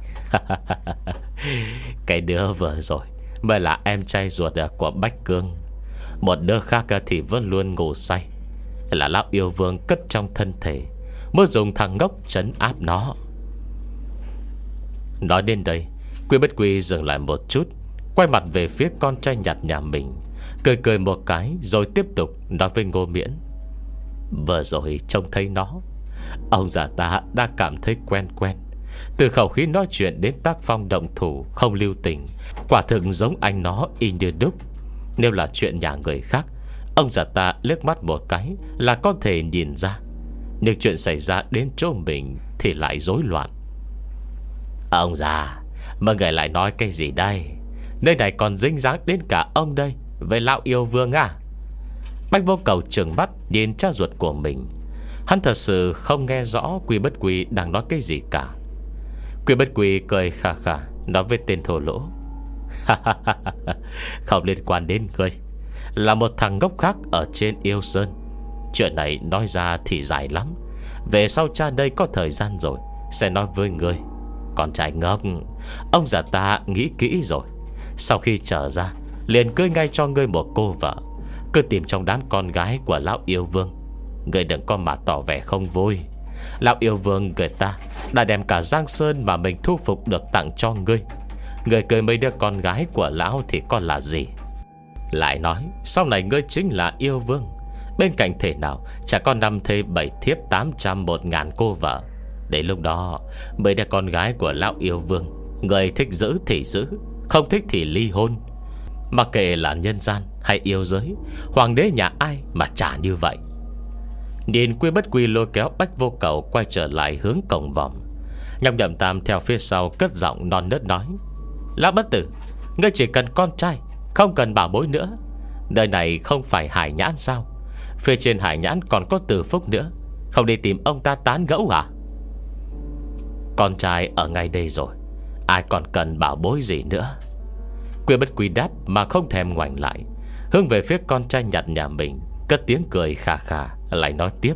"Cái đứa vừa rồi mới là em trai ruột của Bách Cương. Một đứa khác thì vẫn luôn ngủ say, là lão yêu vương cất trong thân thể, mới dùng thằng ngốc trấn áp nó." Nói đến đây, Quy Bất Quy dừng lại một chút, quay mặt về phía con trai nhặt nhà mình, cười cười một cái, rồi tiếp tục nói với Ngô Miễn: "Vừa rồi trông thấy nó, ông già ta đã cảm thấy quen quen. Từ khẩu khí nói chuyện đến tác phong động thủ không lưu tình, quả thực giống anh nó y như đúc. Nếu là chuyện nhà người khác, ông già ta liếc mắt một cái là có thể nhìn ra, nhưng chuyện xảy ra đến chỗ mình thì lại rối loạn." À, ông già, mọi người lại nói cái gì đây? Nơi này còn dính dáng đến cả ông đây với lão yêu vương à? Bạch Vô Cầu trừng mắt nhìn cha ruột của mình. Hắn thật sự không nghe rõ Quy Bất Quy đang nói cái gì cả. Quy Bất Quy cười khà khà nói với tên thổ lỗ: "Không liên quan đến ngươi, là một thằng ngốc khác ở trên Yêu Sơn. Chuyện này nói ra thì dài lắm, về sau cha đây có thời gian rồi sẽ nói với ngươi. Con trai ngốc, ông già ta nghĩ kỹ rồi, sau khi trở ra liền cưới ngay cho ngươi một cô vợ, cứ tìm trong đám con gái của lão yêu vương. Ngươi đừng có mà tỏ vẻ không vui. Lão yêu vương người ta đã đem cả Giang Sơn mà mình thu phục được tặng cho ngươi. Ngươi cưới mấy đứa con gái của lão thì còn là gì? Lại nói sau này ngươi chính là yêu vương, bên cạnh thể nào chả có năm thê bảy thiếp tám trăm một ngàn cô vợ. Đến lúc đó mấy đứa con gái của lão yêu vương, người thích giữ thì giữ, không thích thì ly hôn. Mặc kệ là nhân gian hay yêu giới, hoàng đế nhà ai mà chả như vậy." Nhìn Quy Bất Quy lôi kéo Bạch Vô Cầu quay trở lại hướng cổng vòm, nhóc Nhậm Tam theo phía sau cất giọng non nớt nói: "Lão bất tử, ngươi chỉ cần con trai, không cần bảo bối nữa. Nơi này không phải Hải Nhãn sao? Phía trên Hải Nhãn còn có Từ Phúc nữa, không đi tìm ông ta tán gẫu à?" "Con trai ở ngay đây rồi, ai còn cần bảo bối gì nữa?" Quy Bất Quy đáp mà không thèm ngoảnh lại, hướng về phía con trai nhặt nhà mình, cất tiếng cười khà khà, lại nói tiếp: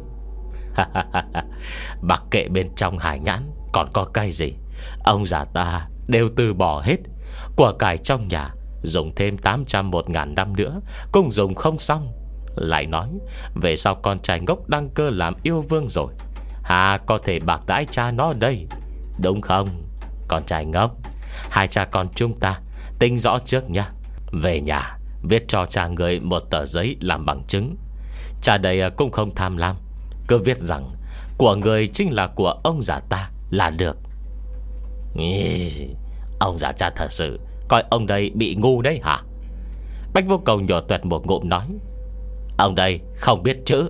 "Mặc kệ bên trong Hải Nhãn còn có cái gì, ông già ta đều từ bỏ hết. Của cải trong nhà dùng thêm tám trăm một ngàn năm nữa cũng dùng không xong. Lại nói về sau con trai ngốc đăng cơ làm yêu vương rồi, hà có thể bạc đãi cha nó đây, đúng không? Con trai ngốc, hai cha con chúng ta tính rõ trước nha. Về nhà viết cho cha người một tờ giấy làm bằng chứng. Cha đây cũng không tham lam, cứ viết rằng của người chính là của ông già ta là được. Ý, ông già cha thật sự coi ông đây bị ngu đấy hả? Bách Vô Cầu nhỏ tuẹt một ngụm nói: ông đây không biết chữ.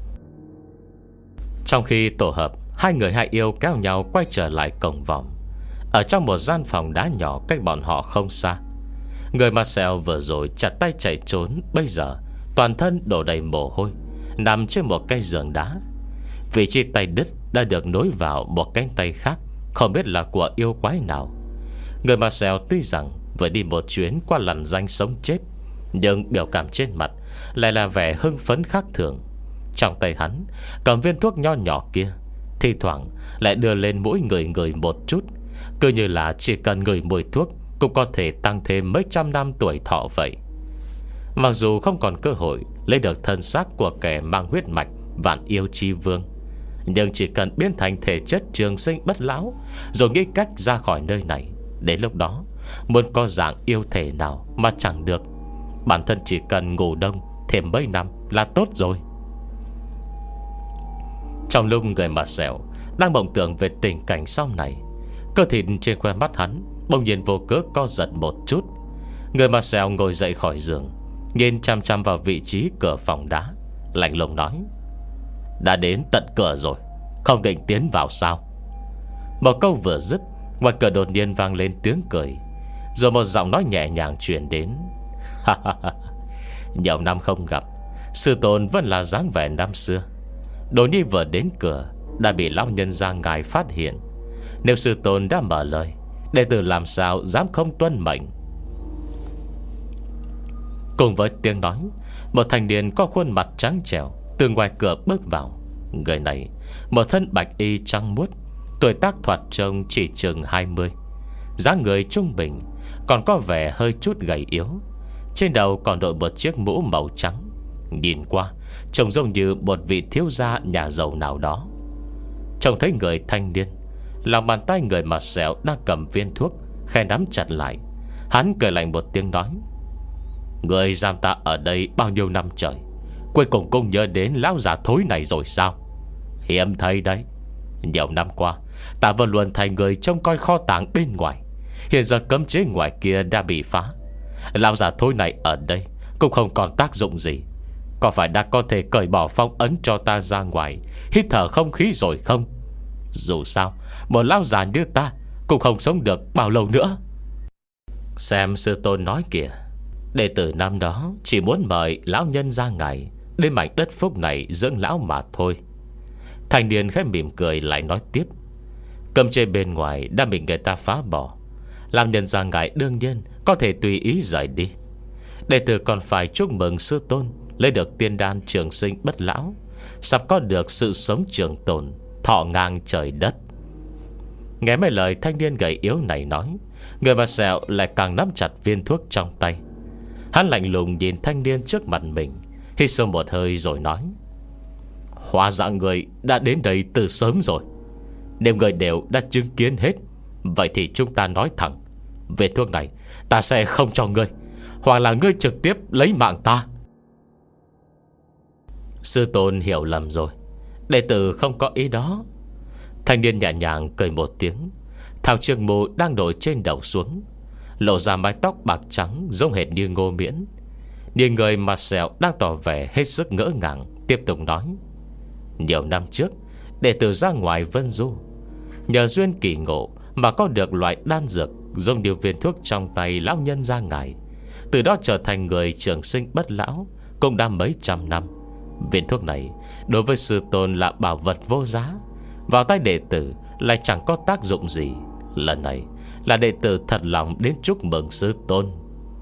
Trong khi tổ hợp, hai người hai yêu kéo nhau quay trở lại cổng vòng. Ở trong một gian phòng đá nhỏ cách bọn họ không xa, người Marcel vừa rồi chặt tay chạy trốn, bây giờ toàn thân đổ đầy mồ hôi, nằm trên một cái giường đá. Vị trí tay đứt đã được nối vào một cánh tay khác, không biết là của yêu quái nào. Người Marcel tuy rằng vừa đi một chuyến qua lằn ranh sống chết, nhưng biểu cảm trên mặt lại là vẻ hưng phấn khác thường. Trong tay hắn cầm viên thuốc nho nhỏ kia, thi thoảng lại đưa lên mũi người người một chút, cứ như là chỉ cần ngửi mùi thuốc cũng có thể tăng thêm mấy trăm năm tuổi thọ vậy. Mặc dù không còn cơ hội lấy được thân xác của kẻ mang huyết mạch vạn yêu chi vương, nhưng chỉ cần biến thành thể chất trường sinh bất lão, rồi nghĩ cách ra khỏi nơi này, đến lúc đó muốn có dạng yêu thể nào mà chẳng được. Bản thân chỉ cần ngủ đông thêm mấy năm là tốt rồi. Trong lúc người Marcel đang mộng tưởng về tình cảnh sau này, cơ thịt trên khoe mắt hắn bỗng nhiên vô cớ co giật một chút. Người Marcel ngồi dậy khỏi giường, nhìn chăm chăm vào vị trí cửa phòng đá, lạnh lùng nói: đã đến tận cửa rồi, không định tiến vào sao? Một câu vừa dứt, ngoài cửa đột nhiên vang lên tiếng cười, rồi một giọng nói nhẹ nhàng truyền đến: nhiều năm không gặp, sư tôn vẫn là dáng vẻ năm xưa. Đồ nhi vừa đến cửa đã bị lão nhân gia ngài phát hiện. Nếu sư tôn đã mở lời, đệ tử làm sao dám không tuân mệnh. Cùng với tiếng nói, một thanh niên có khuôn mặt trắng trẻo từ ngoài cửa bước vào. Người này một thân bạch y trắng muốt, tuổi tác thoạt trông chỉ chừng hai mươi, dáng người trung bình, còn có vẻ hơi chút gầy yếu. Trên đầu còn đội một chiếc mũ màu trắng, nhìn qua trông giống như một vị thiếu gia nhà giàu nào đó. Trông thấy người thanh niên, lòng bàn tay người Marcel đang cầm viên thuốc khẽ nắm chặt lại. Hắn cười lạnh một tiếng nói: người giam ta ở đây bao nhiêu năm trời, cuối cùng cũng nhớ đến lão già thối này rồi sao? Hiếm thấy đấy. Nhiều năm qua ta vẫn luôn thành người trông coi kho tàng bên ngoài, hiện giờ cấm chế ngoài kia đã bị phá, lão già thối này ở đây cũng không còn tác dụng gì. Có phải đã có thể cởi bỏ phong ấn cho ta ra ngoài hít thở không khí rồi không? Dù sao một lão già như ta cũng không sống được bao lâu nữa. Xem sư tôn nói kìa, đệ tử năm đó chỉ muốn mời lão nhân ra ngài đến mảnh đất phúc này dưỡng lão mà thôi. Thanh niên khẽ mỉm cười lại nói tiếp: cấm chế bên ngoài đã bị người ta phá bỏ, làm nhân ra ngài đương nhiên có thể tùy ý rời đi. Đệ tử còn phải chúc mừng sư tôn lấy được tiên đan trường sinh bất lão, sắp có được sự sống trường tồn, thọ ngang trời đất. Nghe mấy lời thanh niên gầy yếu này nói, người Marcel lại càng nắm chặt viên thuốc trong tay. Hắn lạnh lùng nhìn thanh niên trước mặt mình, hít sâu một hơi rồi nói: hóa ra người đã đến đây từ sớm rồi. Nếu người đều đã chứng kiến hết, vậy thì chúng ta nói thẳng, viên thuốc này ta sẽ không cho ngươi, hoặc là ngươi trực tiếp lấy mạng ta. Sư tôn hiểu lầm rồi, đệ tử không có ý đó. Thanh niên nhẹ nhàng cười một tiếng, tháo chiếc mũ đang đội trên đầu xuống, lộ ra mái tóc bạc trắng giống hệt như Ngô Miễn. Nhìn người Marcel đang tỏ vẻ hết sức ngỡ ngàng, tiếp tục nói: nhiều năm trước đệ tử ra ngoài vân du, nhờ duyên kỳ ngộ mà có được loại đan dược giống như viên thuốc trong tay lão nhân gia ngài. Từ đó trở thành người trường sinh bất lão cũng đã mấy trăm năm. Viên thuốc này đối với sư tôn là bảo vật vô giá, vào tay đệ tử lại chẳng có tác dụng gì. Lần này là đệ tử thật lòng đến chúc mừng sư tôn.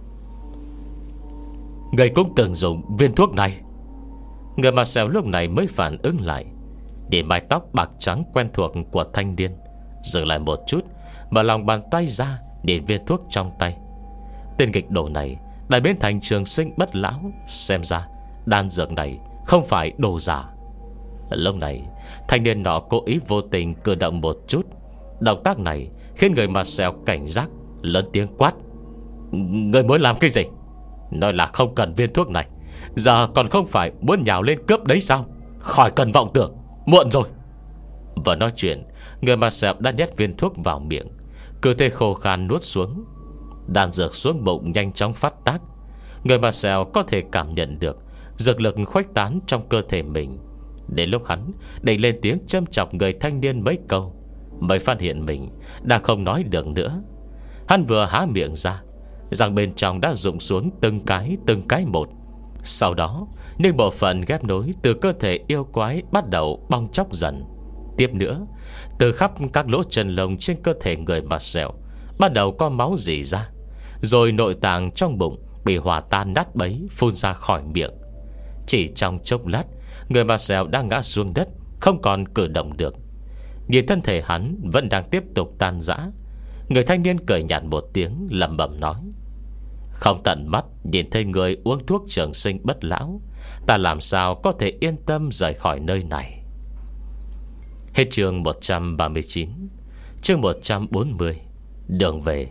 Người cũng từng dùng viên thuốc này? Người Marcel lúc này mới phản ứng lại, để mái tóc bạc trắng quen thuộc của thanh niên dừng lại một chút, mở lòng bàn tay ra để viên thuốc trong tay. Tên nghịch đồ này đã biến thành trường sinh bất lão, xem ra đan dược này không phải đồ giả. Lúc này thanh niên nọ cố ý vô tình cử động một chút. Động tác này khiến người Marcel cảnh giác, lớn tiếng quát: Người muốn làm cái gì? Nói là không cần viên thuốc này, giờ còn không phải muốn nhào lên cướp đấy sao? Khỏi cần vọng tưởng, muộn rồi. Vừa nói chuyện, người Marcel đã nhét viên thuốc vào miệng, cơ thể khô khan nuốt xuống. Đan dược xuống bụng nhanh chóng phát tác. Người Marcel có thể cảm nhận được dược lực khuếch tán trong cơ thể mình. Đến lúc hắn đẩy lên tiếng châm chọc người thanh niên mấy câu, mới phát hiện mình đã không nói được nữa. Hắn vừa há miệng ra, răng bên trong đã rụng xuống từng cái từng cái một. Sau đó những bộ phận ghép nối từ cơ thể yêu quái bắt đầu bong chóc dần. Tiếp nữa, từ khắp các lỗ chân lông trên cơ thể người Marcel bắt đầu có máu rỉ ra. Rồi nội tạng trong bụng bị hòa tan nát bấy phun ra khỏi miệng. Chỉ trong chốc lát, người Marcel đã ngã xuống đất, không còn cử động được. Nhìn thân thể hắn vẫn đang tiếp tục tan rã, người thanh niên cười nhạt một tiếng, lẩm bẩm nói: Không tận mắt nhìn thấy người uống thuốc trường sinh bất lão, ta làm sao có thể yên tâm rời khỏi nơi này. Hết chương một trăm ba mươi chín. Chương một trăm bốn mươi. Đường về.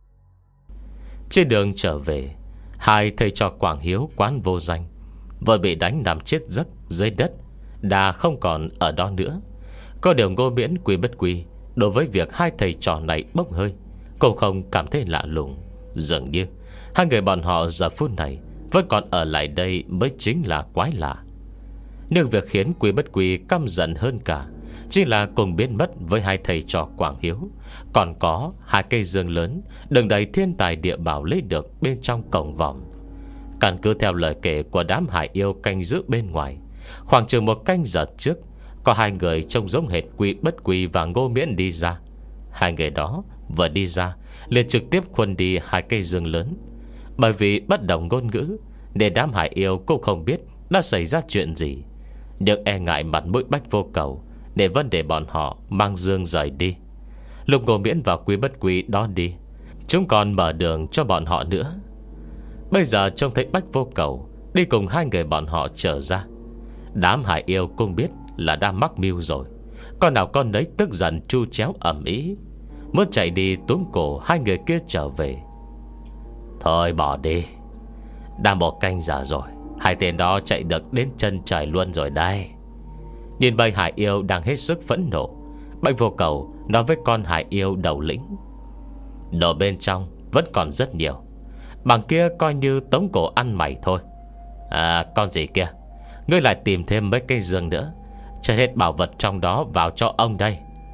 Trên đường trở về, hai thầy trò Quảng Hiếu quán vô danh vừa bị đánh nằm chết giấc dưới đất, đã không còn ở đó nữa. Có điều Ngô Miễn quy bất quy đối với việc hai thầy trò này bốc hơi cũng không cảm thấy lạ lùng. Dường như hai người bọn họ giờ phút này vẫn còn ở lại đây mới chính là quái lạ. Nhưng việc khiến quy bất quy căm giận hơn cả chính là cùng biến mất với hai thầy trò Quảng Hiếu, còn có hai cây dương lớn đựng đầy thiên tài địa bảo lấy được bên trong cổng vòm. Căn cứ theo lời kể của đám hải yêu canh giữ bên ngoài, khoảng chừng một canh giờ trước, có hai người trông giống hệt Quy bất quy và Ngô Miễn đi ra. Hai người đó vừa đi ra liền trực tiếp khuân đi hai cây dương lớn. Bởi vì bất đồng ngôn ngữ nên đám hải yêu cũng không biết đã xảy ra chuyện gì, nhưng e ngại mặt mũi Bách Vô Cầu nên vẫn để bọn họ mang dương rời đi. Lúc Ngô Miễn và Quy bất quy đó đi, chúng còn mở đường cho bọn họ nữa. Bây giờ trông thấy Bách Vô Cầu đi cùng hai người bọn họ trở ra, đám hải yêu cũng biết là đã mắc mưu rồi. Con nào con nấy tức giận chu chéo ầm ĩ, muốn chạy đi túm cổ hai người kia trở về. Thôi bỏ đi, đã một canh giờ rồi, hai tên đó chạy được đến chân trời luôn rồi đây. Nhìn bầy hải yêu đang hết sức phẫn nộ, Bách Vô Cầu nói với con hải yêu đầu lĩnh: Đồ bên trong vẫn còn rất nhiều, bằng kia coi như tống cổ ăn mày thôi. À con gì kia, ngươi lại tìm thêm mấy cây dương nữa, cho hết bảo vật trong đó vào cho ông đây.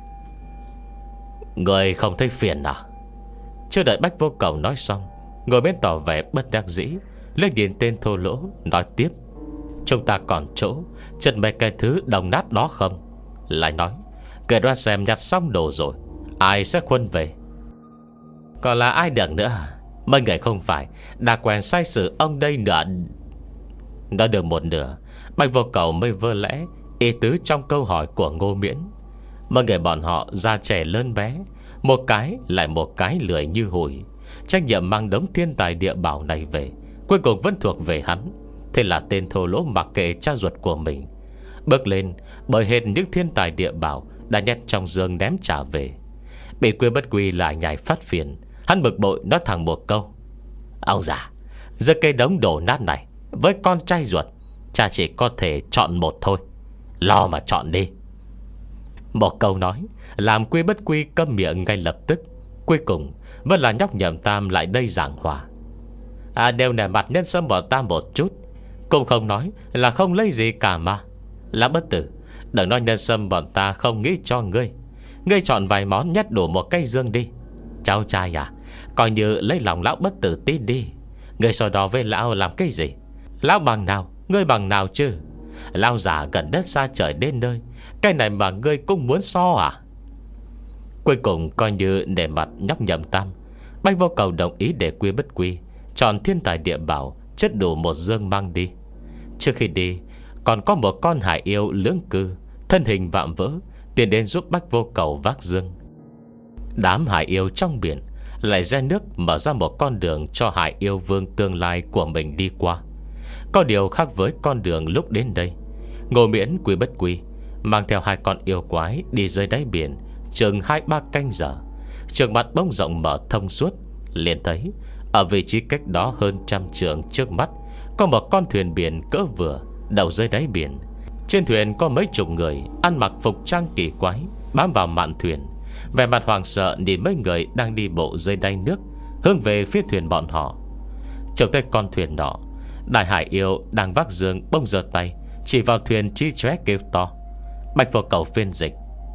Người không thấy phiền à? Chưa đợi Bách Vô Cầu nói xong, ngồi bên tỏ vẻ bất đắc dĩ lên điện tên thô lỗ nói tiếp: Chúng ta còn chỗ chân mấy cái thứ đồng nát đó không? Lại nói kể ra xem nhặt xong đồ rồi, ai sẽ khuân về? Còn là ai được nữa? Mấy người không phải đã quen sai sự ông đây nữa. Nói được một nửa, Bách Vô Cầu mới vơ lẽ ý tứ trong câu hỏi của Ngô Miễn. Mấy người bọn họ già trẻ lớn bé, một cái lại một cái lười như hủi. Trách nhiệm mang đống thiên tài địa bảo này về cuối cùng vẫn thuộc về hắn. Thế là tên thô lỗ mặc kệ cha ruột của mình, bước lên bởi hệt những thiên tài địa bảo đã nhét trong dương ném trả về. Bị Quy bất quy lại nhảy phát phiền, hắn bực bội nói thẳng một câu: Ông già, giữa cây đống đổ nát này với con trai ruột, cha chỉ có thể chọn một thôi, lo mà chọn đi. Một câu nói làm Quy bất quy câm miệng ngay lập tức. Cuối cùng vẫn là nhóc Nhậm Tam lại đây giảng hòa: À đều nể mặt nhân sâm bọn ta một chút, cũng không nói là không lấy gì cả mà. Là bất tử, đừng nói nhân sâm bọn ta không nghĩ cho ngươi. Ngươi chọn vài món nhét đủ một cây dương đi. Cháu trai à, coi như lấy lòng lão bất tử tin đi. Ngươi so đo với lão làm cái gì? Lão bằng nào, ngươi bằng nào chứ? Lão già gần đất xa trời đến nơi, cái này mà ngươi cũng muốn so à? Cuối cùng coi như để mặt nhóc Nhậm Tam, Bách Vô Cầu đồng ý để Quy bất quy chọn thiên tài địa bảo chất đủ một dương mang đi. Trước khi đi còn có một con hải yêu lưỡng cư, thân hình vạm vỡ, tiến đến giúp Bách Vô Cầu vác dương. Đám hải yêu trong biển lại ra nước mở ra một con đường cho hải yêu vương tương lai của mình đi qua. Có điều khác với con đường lúc đến đây. Ngô Miễn Quý Bất Quy mang theo hai con yêu quái đi dưới đáy biển chừng hai ba canh giờ. Trường mặt bỗng rộng mở thông suốt, liền thấy ở vị trí cách đó hơn trăm trượng trước mắt có một con thuyền biển cỡ vừa đậu dưới đáy biển. Trên thuyền có mấy chục người ăn mặc phục trang kỳ quái bám vào mạn thuyền, vẻ mặt hoảng sợ nhìn mấy người đang đi bộ dưới đáy nước hướng về phía thuyền bọn họ. Trông thấy con thuyền nọ, Đại Hải Yêu đang vác dương bông giơ tay chỉ vào thuyền chi chóe kêu to. Bạch Vô Cầu phiên dịch: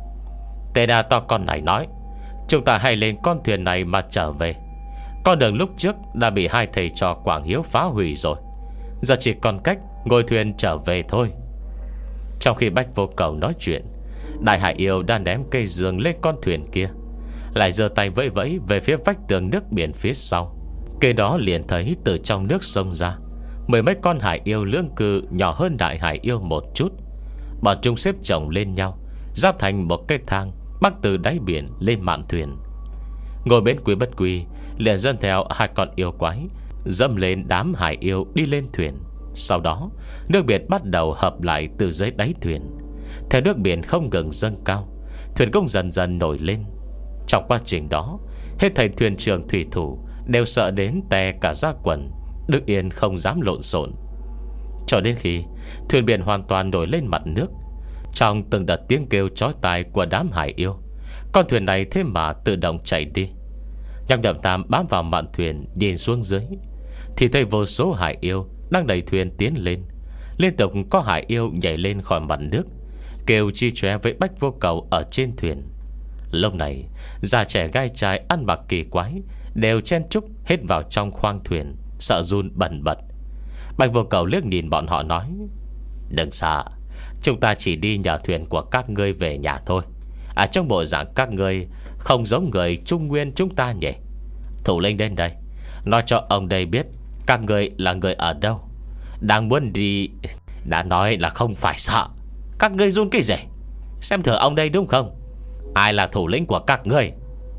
Tề đà to con này nói, chúng ta hãy lên con thuyền này mà trở về. Con đường lúc trước đã bị hai thầy trò Quảng Hiếu phá hủy rồi, giờ chỉ còn cách ngồi thuyền trở về thôi. Trong khi Bạch Vô Cầu nói chuyện, Đại Hải Yêu đang ném cây giường lên con thuyền kia, lại giơ tay vẫy vẫy về phía vách tường nước biển phía sau. Kế đó liền thấy từ trong nước sông ra mười mấy con hải yêu lưỡng cư nhỏ hơn Đại Hải Yêu một chút. Bọn chúng xếp chồng lên nhau, giáp thành một cây thang bắc từ đáy biển lên mạn thuyền. Ngồi bên Quý Bất Quy liền dẫn theo hai con yêu quái dẫm lên đám hải yêu đi lên thuyền. Sau đó nước biển bắt đầu hợp lại từ dưới đáy thuyền. Theo nước biển không ngừng dâng cao, thuyền cũng dần dần nổi lên. Trong quá trình đó, hết thầy thuyền trưởng thủy thủ đều sợ đến tè cả da quần, đứng yên không dám lộn xộn. Cho đến khi thuyền biển hoàn toàn nổi lên mặt nước, trong từng đợt tiếng kêu chói tai của đám hải yêu, con thuyền này thế mà tự động chạy đi. Nhạc Nhậm Tam bám vào mạn thuyền nhìn xuống dưới, thì thấy vô số hải yêu đang đẩy thuyền tiến lên. Liên tục có hải yêu nhảy lên khỏi mặt nước, kêu chi chóe với Bạch Vô Cầu ở trên thuyền. Lúc này, già trẻ gai trai ăn mặc kỳ quái đều chen chúc hết vào trong khoang thuyền, sợ run bần bật. Bạch Vô Cầu liếc nhìn bọn họ nói: Đừng sợ, chúng ta chỉ đi nhờ thuyền của các ngươi về nhà thôi. À, trong bộ dạng các ngươi không giống người Trung Nguyên chúng ta nhỉ? Thủ lĩnh đến đây, nói cho ông đây biết các ngươi là người ở đâu, đang muốn đi. Đã nói là không phải sợ, các ngươi run cái gì? Xem thử ông đây đúng không? Ai là thủ lĩnh của các ngươi?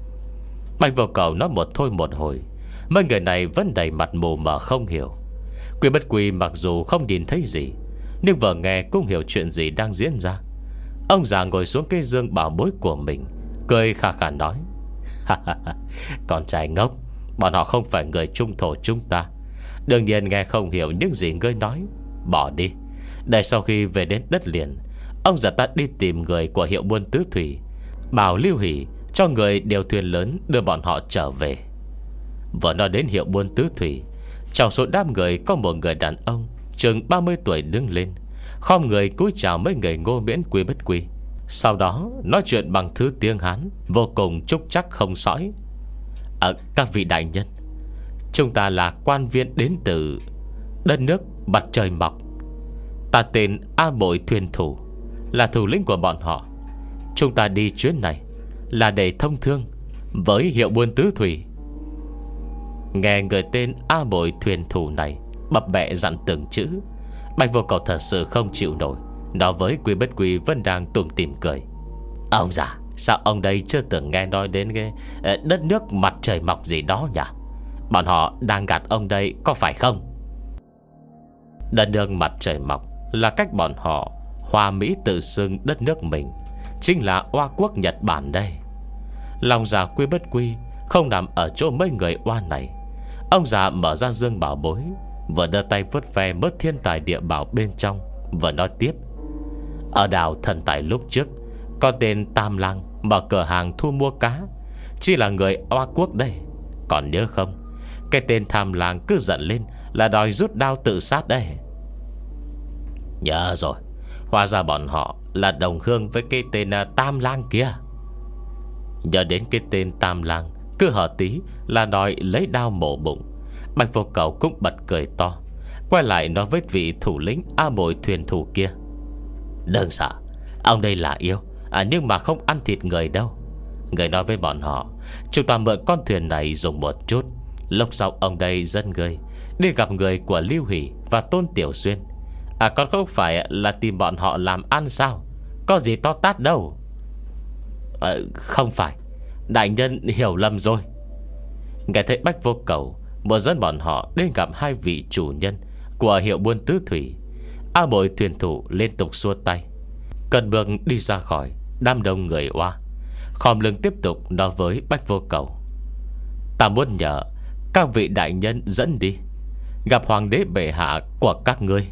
Bạch Vô Cầu nói một thôi một hồi, mấy người này vẫn đầy mặt mù mờ không hiểu. Quý Bất Quy mặc dù không nhìn thấy gì, nhưng vừa nghe cũng hiểu chuyện gì đang diễn ra. Ông già ngồi xuống cây dương bảo bối của mình, cười khà khà nói: Con trai ngốc, bọn họ không phải người trung thổ chúng ta, đương nhiên nghe không hiểu những gì ngươi nói. Bỏ đi, để sau khi về đến đất liền, ông già ta đi tìm người của hiệu buôn tứ thủy, bảo Lưu Hỷ cho người điều thuyền lớn đưa bọn họ trở về. Vừa nói đến hiệu buôn tứ thủy, trong số đám người có một người đàn ông chừng ba mươi tuổi đứng lên, khom người cúi chào mấy người Ngô Miễn Quý Bất Quy. Sau đó nói chuyện bằng thứ tiếng Hán vô cùng trúc chắc không sõi. Ở các vị đại nhân, chúng ta là quan viên đến từ đất nước mặt trời mọc. Ta tên A Bội thuyền thủ, là thủ lĩnh của bọn họ. Chúng ta đi chuyến này là để thông thương với hiệu buôn tứ thủy. Nghe người tên A Bội thuyền thủ này bập bẹ dặn từng chữ, Bạch Vô Cầu thật sự không chịu nổi. Nói với Quý Bất Quy vẫn đang tủm tỉm cười: Ông già, sao ông đây chưa từng nghe nói đến cái đất nước mặt trời mọc gì đó nhỉ? Bọn họ đang gạt ông đây có phải không? Đất nước mặt trời mọc là cách bọn họ Hoa Mỹ tự xưng đất nước mình, chính là Oa quốc Nhật Bản đây. Lòng già Quý Bất Quy không nằm ở chỗ mấy người oa này. Ông già mở ra dương bảo bối, vừa đưa tay vuốt ve mớ thiên tài địa bảo bên trong, vừa nói tiếp: Ở đảo Thần Tài lúc trước có tên Tam Lang mở cửa hàng thu mua cá, chỉ là người Oa quốc đây. Còn nhớ không, cái tên Tham Lang cứ giận lên là đòi rút đao tự sát đây. Nhớ rồi, hóa ra bọn họ là đồng hương với cái tên Tam Lang kia. Nhớ đến cái tên Tam Lang cứ hở tí là đòi lấy đao mổ bụng, Bạch Vô Cầu cũng bật cười to, quay lại nói với vị thủ lĩnh A Bội thuyền thủ kia: Đừng sợ, ông đây là yêu à, nhưng mà không ăn thịt người đâu. Người nói với bọn họ chúng ta mượn con thuyền này dùng một chút, lúc sau ông đây dẫn người đi gặp người của Lưu Hỷ và Tôn Tiểu Xuyên. À, còn không phải là tìm bọn họ làm ăn sao? Có gì to tát đâu. à, Không phải, đại nhân hiểu lầm rồi. Nghe thấy Bạch Vô Cầu muốn dẫn bọn họ đến gặp hai vị chủ nhân của hiệu buôn tứ thủy, A Bội thuyền thủ liên tục xua tay, cất bước đi ra khỏi đám đông người Oa, khom lưng tiếp tục nói với Bách Vô Cầu: "Ta muốn nhờ các vị đại nhân dẫn đi gặp hoàng đế bệ hạ của các ngươi."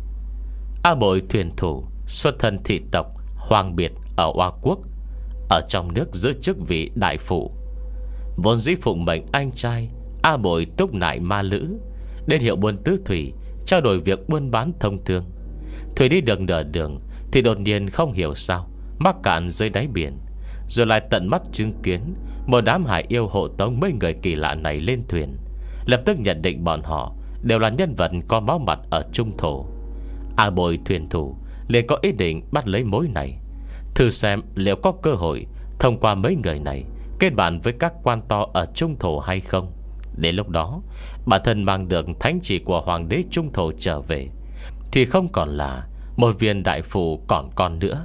A Bội thuyền thủ xuất thân thị tộc Hoàng Biệt ở Oa Quốc, ở trong nước giữ chức vị đại phụ, vốn dĩ phụng mệnh anh trai A Bội túc nại ma lữ đến hiệu buôn tứ thủy trao đổi việc buôn bán thông thương. Thủy đi được nửa đường thì đột nhiên không hiểu sao mắc cạn dưới đáy biển, rồi lại tận mắt chứng kiến một đám hải yêu hộ tống mấy người kỳ lạ này lên thuyền, lập tức nhận định bọn họ đều là nhân vật có máu mặt ở trung thổ. A Bội thuyền thủ liền có ý định bắt lấy mối này, thử xem liệu có cơ hội thông qua mấy người này kết bạn với các quan to ở trung thổ hay không. Đến lúc đó bản thân mang được thánh chỉ của hoàng đế trung thổ trở về thì không còn là một viên đại phụ còn con nữa.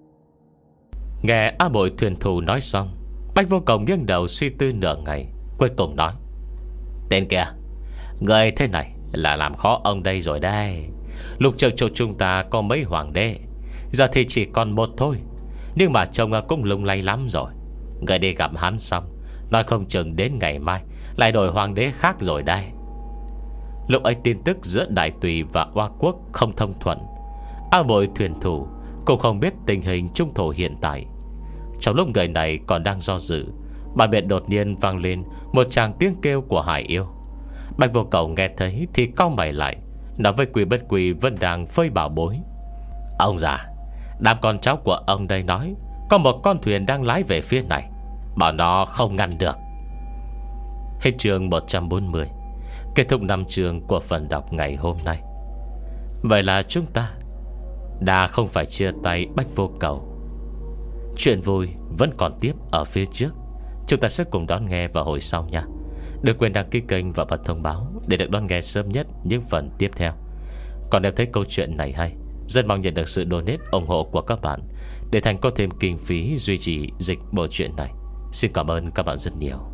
Nghe A Bội thuyền thủ nói xong, Bách Vô Cầu nghiêng đầu suy tư nửa ngày, cuối cùng nói: "Tên kia, người thế này là làm khó ông đây rồi đây. Lục Trường Châu chúng ta có mấy hoàng đế, giờ thì chỉ còn một thôi, nhưng mà trông cũng lung lay lắm rồi. Người đi gặp hắn xong, nói không chừng đến ngày mai lại đổi hoàng đế khác rồi đây." Lúc ấy tin tức giữa Đại Tùy và Oa Quốc không thông thuận, A Bội thuyền thủ cũng không biết tình hình trung thổ hiện tại. Trong lúc người này còn đang do dự, bản biệt đột nhiên vang lên một tràng tiếng kêu của hải yêu. Bạch Vô Cầu nghe thấy thì cau mày lại, nói với Quỷ Bất Quỷ vẫn đang phơi bảo bối: "Ông già, đám con cháu của ông đây nói có một con thuyền đang lái về phía này, bọn nó không ngăn được." Hết chương một trăm bốn mươi. Kết thúc năm chương của phần đọc ngày hôm nay. Vậy là chúng ta đã không phải chia tay Bách Vô Cầu. Chuyện vui vẫn còn tiếp ở phía trước. Chúng ta sẽ cùng đón nghe vào hồi sau nha. Đừng quên đăng ký kênh và bật thông báo để được đón nghe sớm nhất những phần tiếp theo. Còn nếu thấy câu chuyện này hay, rất mong nhận được sự donate ủng hộ của các bạn để Thành có thêm kinh phí duy trì dịch bộ truyện này. Xin cảm ơn các bạn rất nhiều.